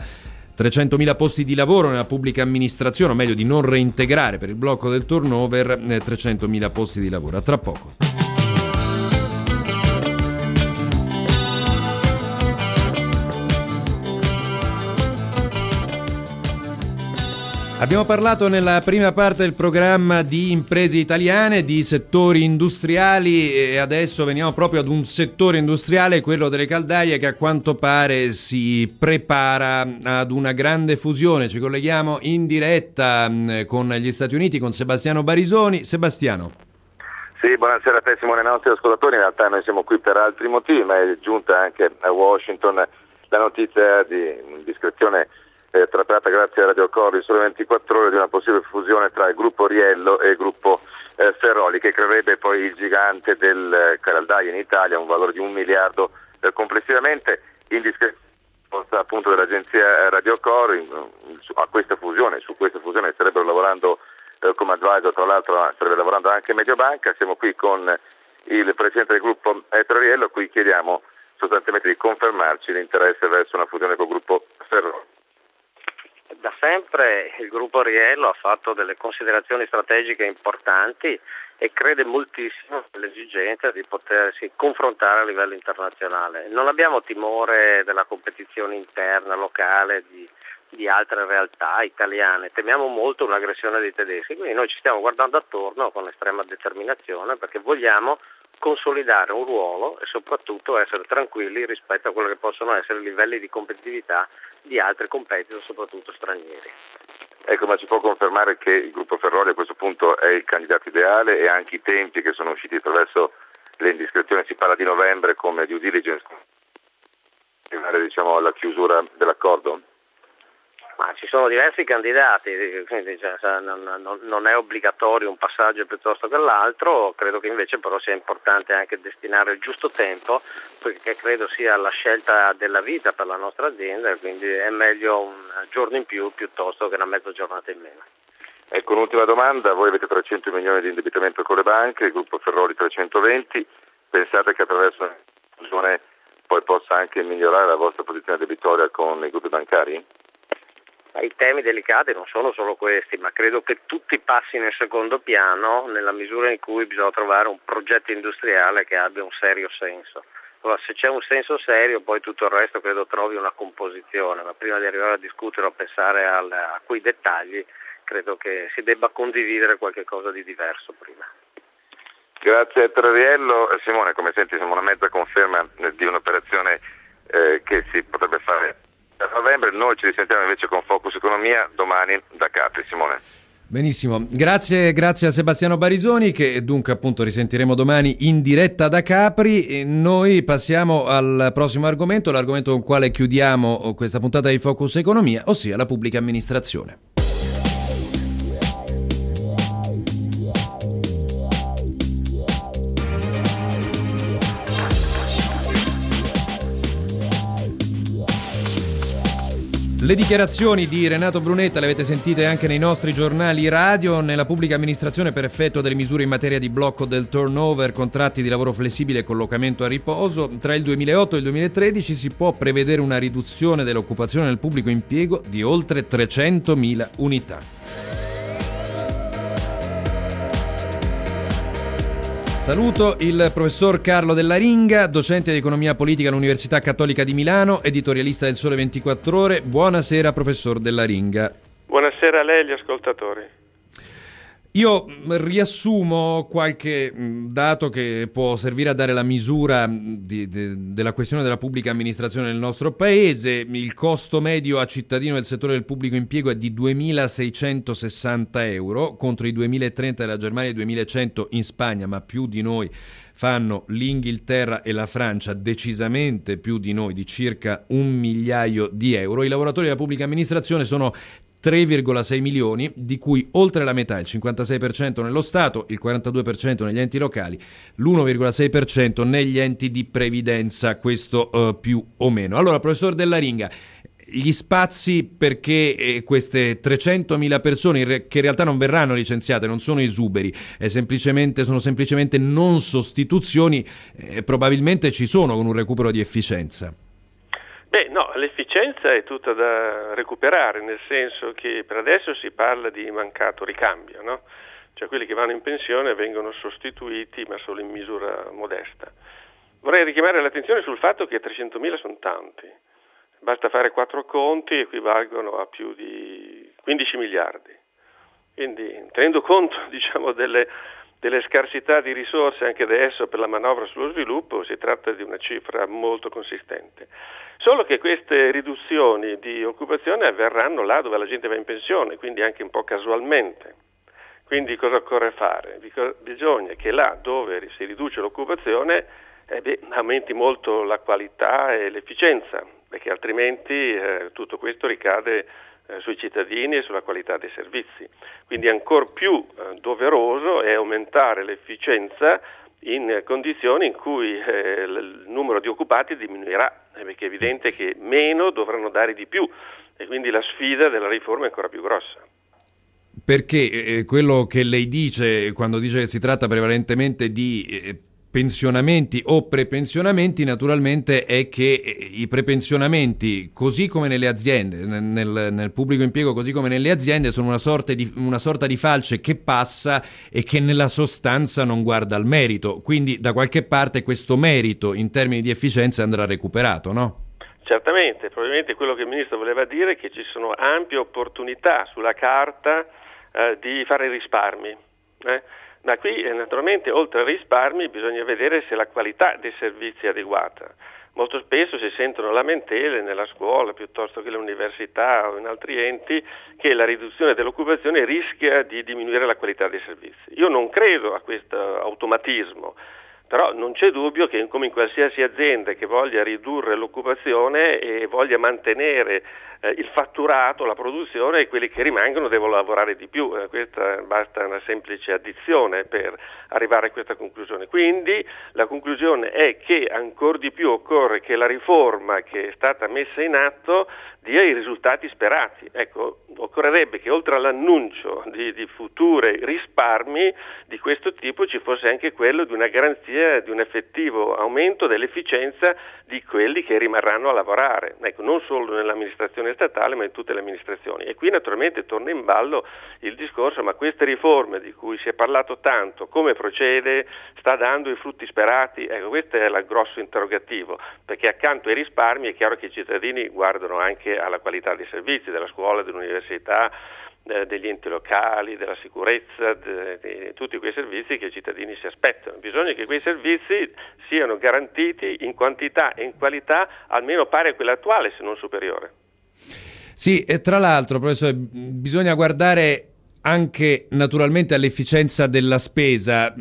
posti di lavoro nella pubblica amministrazione, o meglio di non reintegrare per il blocco del turnover trecentomila posti di lavoro. A tra poco. Abbiamo parlato nella prima parte del programma di imprese italiane, di settori industriali, e adesso veniamo proprio ad un settore industriale, quello delle caldaie, che a quanto pare si prepara ad una grande fusione. Ci colleghiamo in diretta con gli Stati Uniti, con Sebastiano Barisoni. Sebastiano. Sì, buonasera a te Simone, ai nostri ascoltatori. In realtà noi siamo qui per altri motivi, ma è giunta anche a Washington la notizia di indiscrezione Eh, trattata grazie a Radio Corri Sole ventiquattro Ore, di una possibile fusione tra il gruppo Riello e il gruppo eh, Ferroli, che creerebbe poi il gigante del eh, caldaie in Italia, un valore di un miliardo eh, complessivamente. Indiscrezione appunto dell'agenzia Radio Corri a questa fusione. Su questa fusione starebbero lavorando eh, come advisor, tra l'altro starebbe lavorando anche Mediobanca. Siamo qui con il presidente del gruppo Ettore Riello, a cui chiediamo sostanzialmente di confermarci l'interesse verso una fusione col gruppo Ferroli. Da sempre il gruppo Riello ha fatto delle considerazioni strategiche importanti e crede moltissimo nell'esigenza di potersi confrontare a livello internazionale. Non abbiamo timore della competizione interna, locale, di, di altre realtà italiane. Temiamo molto un'aggressione dei tedeschi, quindi noi ci stiamo guardando attorno con estrema determinazione, perché vogliamo consolidare un ruolo e soprattutto essere tranquilli rispetto a quello che possono essere i livelli di competitività di altri competitor, soprattutto stranieri. Ecco, ma ci può confermare che il gruppo Ferroli a questo punto è il candidato ideale, e anche i tempi che sono usciti attraverso le indiscrezioni? Si parla di novembre come due diligence, arrivare diciamo alla chiusura dell'accordo? Ma ci sono diversi candidati, quindi cioè, non, non, non è obbligatorio un passaggio piuttosto che l'altro, credo che invece però sia importante anche destinare il giusto tempo, perché credo sia la scelta della vita per la nostra azienda, quindi è meglio un giorno in più piuttosto che una mezza giornata in meno. Ecco, un'ultima domanda, voi avete trecento milioni di indebitamento con le banche, il gruppo Ferroli trecentoventi, pensate che attraverso una fusione poi possa anche migliorare la vostra posizione debitoria con i gruppi bancari? I temi delicati non sono solo questi, ma credo che tutti passi nel secondo piano nella misura in cui bisogna trovare un progetto industriale che abbia un serio senso. Allora, se c'è un senso serio, poi tutto il resto credo trovi una composizione, ma prima di arrivare a discutere o a pensare al, a quei dettagli, credo che si debba condividere qualche cosa di diverso prima. Grazie a Trariello. Simone, come senti siamo una mezza conferma di un'operazione eh, che si potrebbe fare a novembre. Noi ci risentiamo invece con Focus Economia domani da Capri. Simone. Benissimo, grazie, grazie a Sebastiano Barisoni che dunque appunto risentiremo domani in diretta da Capri. E noi passiamo al prossimo argomento, l'argomento con il quale chiudiamo questa puntata di Focus Economia, ossia la pubblica amministrazione. Le dichiarazioni di Renato Brunetta le avete sentite anche nei nostri giornali radio. Nella pubblica amministrazione, per effetto delle misure in materia di blocco del turnover, contratti di lavoro flessibile e collocamento a riposo, tra il duemilaotto e il duemilatredici si può prevedere una riduzione dell'occupazione nel pubblico impiego di oltre trecentomila unità. Saluto il professor Carlo Dell'Aringa, docente di economia politica all'Università Cattolica di Milano, editorialista del Sole ventiquattro Ore. Buonasera, professor Dell'Aringa. Buonasera a lei e agli ascoltatori. Io riassumo qualche dato che può servire a dare la misura di, de, della questione della pubblica amministrazione nel nostro paese. Il costo medio a cittadino del settore del pubblico impiego è di duemilaseicentosessanta euro contro i duemilatrenta della Germania e i duemilacento in Spagna, ma più di noi fanno l'Inghilterra e la Francia, decisamente più di noi, di circa un migliaio di euro. I lavoratori della pubblica amministrazione sono tre virgola sei milioni, di cui oltre la metà, il cinquantasei per cento nello Stato, il quarantadue per cento negli enti locali, l'uno virgola sei per cento negli enti di previdenza, questo uh, più o meno. Allora, professor Dell'Aringa, gli spazi perché eh, queste trecentomila persone in re- che in realtà non verranno licenziate, non sono esuberi, è semplicemente, sono semplicemente non sostituzioni, eh, probabilmente ci sono con un recupero di efficienza. Beh, no, l'efficienza è tutta da recuperare, nel senso che per adesso si parla di mancato ricambio, no? Cioè quelli che vanno in pensione vengono sostituiti, ma solo in misura modesta. Vorrei richiamare l'attenzione sul fatto che trecentomila sono tanti. Basta fare quattro conti, equivalgono a più di quindici miliardi. Quindi, tenendo conto, diciamo, delle, delle scarsità di risorse anche adesso per la manovra sullo sviluppo, si tratta di una cifra molto consistente. Solo che queste riduzioni di occupazione avverranno là dove la gente va in pensione, quindi anche un po' casualmente. Quindi cosa occorre fare? Bisogna che là dove si riduce l'occupazione eh beh, aumenti molto la qualità e l'efficienza, perché altrimenti eh, tutto questo ricade eh, sui cittadini e sulla qualità dei servizi. Quindi ancor più eh, doveroso è aumentare l'efficienza in condizioni in cui eh, il numero di occupati diminuirà, eh, perché è evidente che meno dovranno dare di più e quindi la sfida della riforma è ancora più grossa. Perché eh, quello che lei dice quando dice che si tratta prevalentemente di eh, pensionamenti o prepensionamenti, naturalmente è che i prepensionamenti, così come nelle aziende, nel, nel pubblico impiego così come nelle aziende, sono una sorta di, una sorta di falce che passa e che nella sostanza non guarda al merito, quindi da qualche parte questo merito in termini di efficienza andrà recuperato, no? Certamente, probabilmente quello che il Ministro voleva dire è che ci sono ampie opportunità sulla carta eh, di fare risparmi, eh? Ma qui eh, naturalmente oltre ai risparmi bisogna vedere se la qualità dei servizi è adeguata. Molto spesso si sentono lamentele nella scuola piuttosto che all'università o in altri enti che la riduzione dell'occupazione rischia di diminuire la qualità dei servizi. Io non credo a questo automatismo, Però non c'è dubbio che, come in qualsiasi azienda che voglia ridurre l'occupazione e voglia mantenere eh, il fatturato, la produzione, quelli che rimangono devono lavorare di più. Eh, questa basta una semplice addizione per arrivare a questa conclusione. Quindi la conclusione è che ancor di più occorre che la riforma che è stata messa in atto dia i risultati sperati. Ecco, occorrerebbe che oltre all'annuncio di, di future risparmi di questo tipo ci fosse anche quello di una garanzia di un effettivo aumento dell'efficienza di quelli che rimarranno a lavorare, ecco, non solo nell'amministrazione statale ma in tutte le amministrazioni. E qui naturalmente torna in ballo il discorso: ma queste riforme di cui si è parlato tanto, come procede? Sta dando i frutti sperati? Ecco, questo è il grosso interrogativo, perché accanto ai risparmi è chiaro che i cittadini guardano anche alla qualità dei servizi, della scuola, dell'università, eh, degli enti locali, della sicurezza, de, de, tutti quei servizi che i cittadini si aspettano. Bisogna che quei servizi siano garantiti in quantità e in qualità almeno pari a quella attuale, se non superiore. Sì, e tra l'altro, professore, bisogna guardare anche naturalmente all'efficienza della spesa.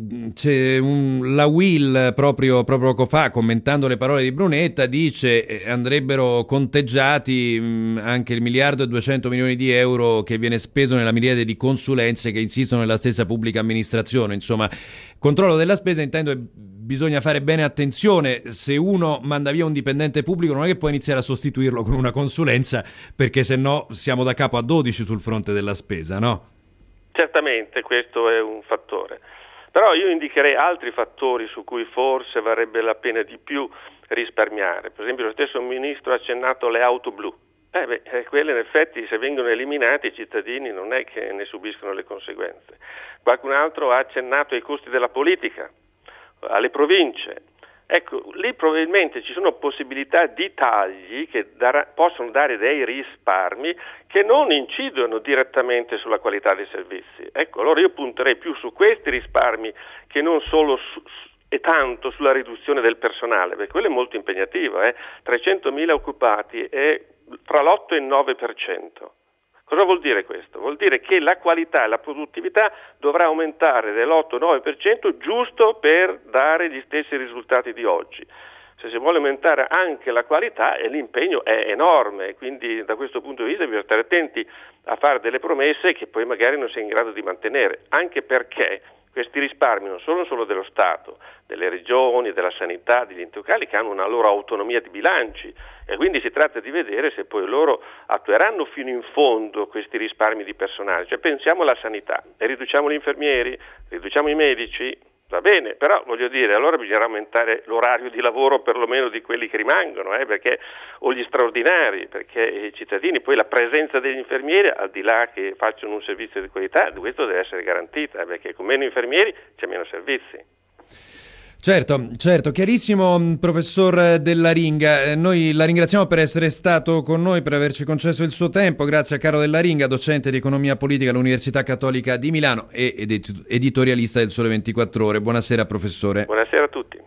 C'è un, la U I L proprio, proprio poco fa, commentando le parole di Brunetta, dice eh, andrebbero conteggiati mh, anche il miliardo e duecento milioni di euro che viene speso nella miriade di consulenze che insistono nella stessa pubblica amministrazione. Insomma, controllo della spesa, intendo, bisogna fare bene attenzione. Se uno manda via un dipendente pubblico non è che può iniziare a sostituirlo con una consulenza, perché se no siamo da capo a dodici sul fronte della spesa, no? Certamente questo è un fattore, però io indicherei altri fattori su cui forse varrebbe la pena di più risparmiare. Per esempio, lo stesso ministro ha accennato alle auto blu. Eh beh, quelle in effetti, se vengono eliminate, i cittadini non è che ne subiscono le conseguenze. Qualcun altro ha accennato ai costi della politica, alle province. Ecco, lì probabilmente ci sono possibilità di tagli che dar- possono dare dei risparmi che non incidono direttamente sulla qualità dei servizi. Ecco, allora io punterei più su questi risparmi che non solo su, su, e tanto sulla riduzione del personale, perché quello è molto impegnativo, eh? trecentomila occupati è fra l'otto e il nove per cento. Cosa vuol dire questo? Vuol dire che la qualità e la produttività dovrà aumentare dell'otto nove per cento giusto per dare gli stessi risultati di oggi. Se si vuole aumentare anche la qualità, eh, l'impegno è enorme, quindi da questo punto di vista bisogna stare attenti a fare delle promesse che poi magari non si è in grado di mantenere, anche perché questi risparmi non sono solo dello Stato, delle regioni, della sanità, degli enti locali, che hanno una loro autonomia di bilanci, e quindi si tratta di vedere se poi loro attueranno fino in fondo questi risparmi di personale. Cioè, pensiamo alla sanità, e riduciamo gli infermieri, riduciamo i medici, va bene, però voglio dire, allora bisognerà aumentare l'orario di lavoro perlomeno di quelli che rimangono, eh, perché, o gli straordinari, perché i cittadini, poi la presenza degli infermieri, al di là che facciano un servizio di qualità, questo deve essere garantita, eh, perché con meno infermieri c'è meno servizi. Certo, certo, chiarissimo, professor Dell'Aringa. Noi la ringraziamo per essere stato con noi, per averci concesso il suo tempo. Grazie a Carlo Dell'Aringa, docente di economia politica all'Università Cattolica di Milano e editorialista del Sole ventiquattro Ore. Buonasera, professore. Buonasera a tutti.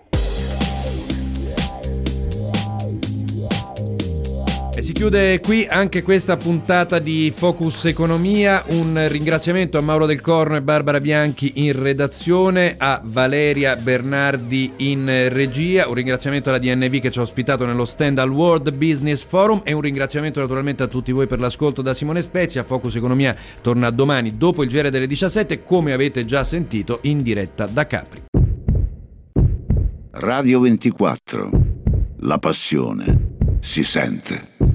E si chiude qui anche questa puntata di Focus Economia. Un ringraziamento a Mauro Del Corno e Barbara Bianchi in redazione, a Valeria Bernardi in regia, un ringraziamento alla D N V che ci ha ospitato nello stand al World Business Forum e un ringraziamento naturalmente a tutti voi per l'ascolto da Simone Spezia. Focus Economia torna domani dopo il G R delle diciassette, come avete già sentito, in diretta da Capri. Radio ventiquattro, la passione si sente.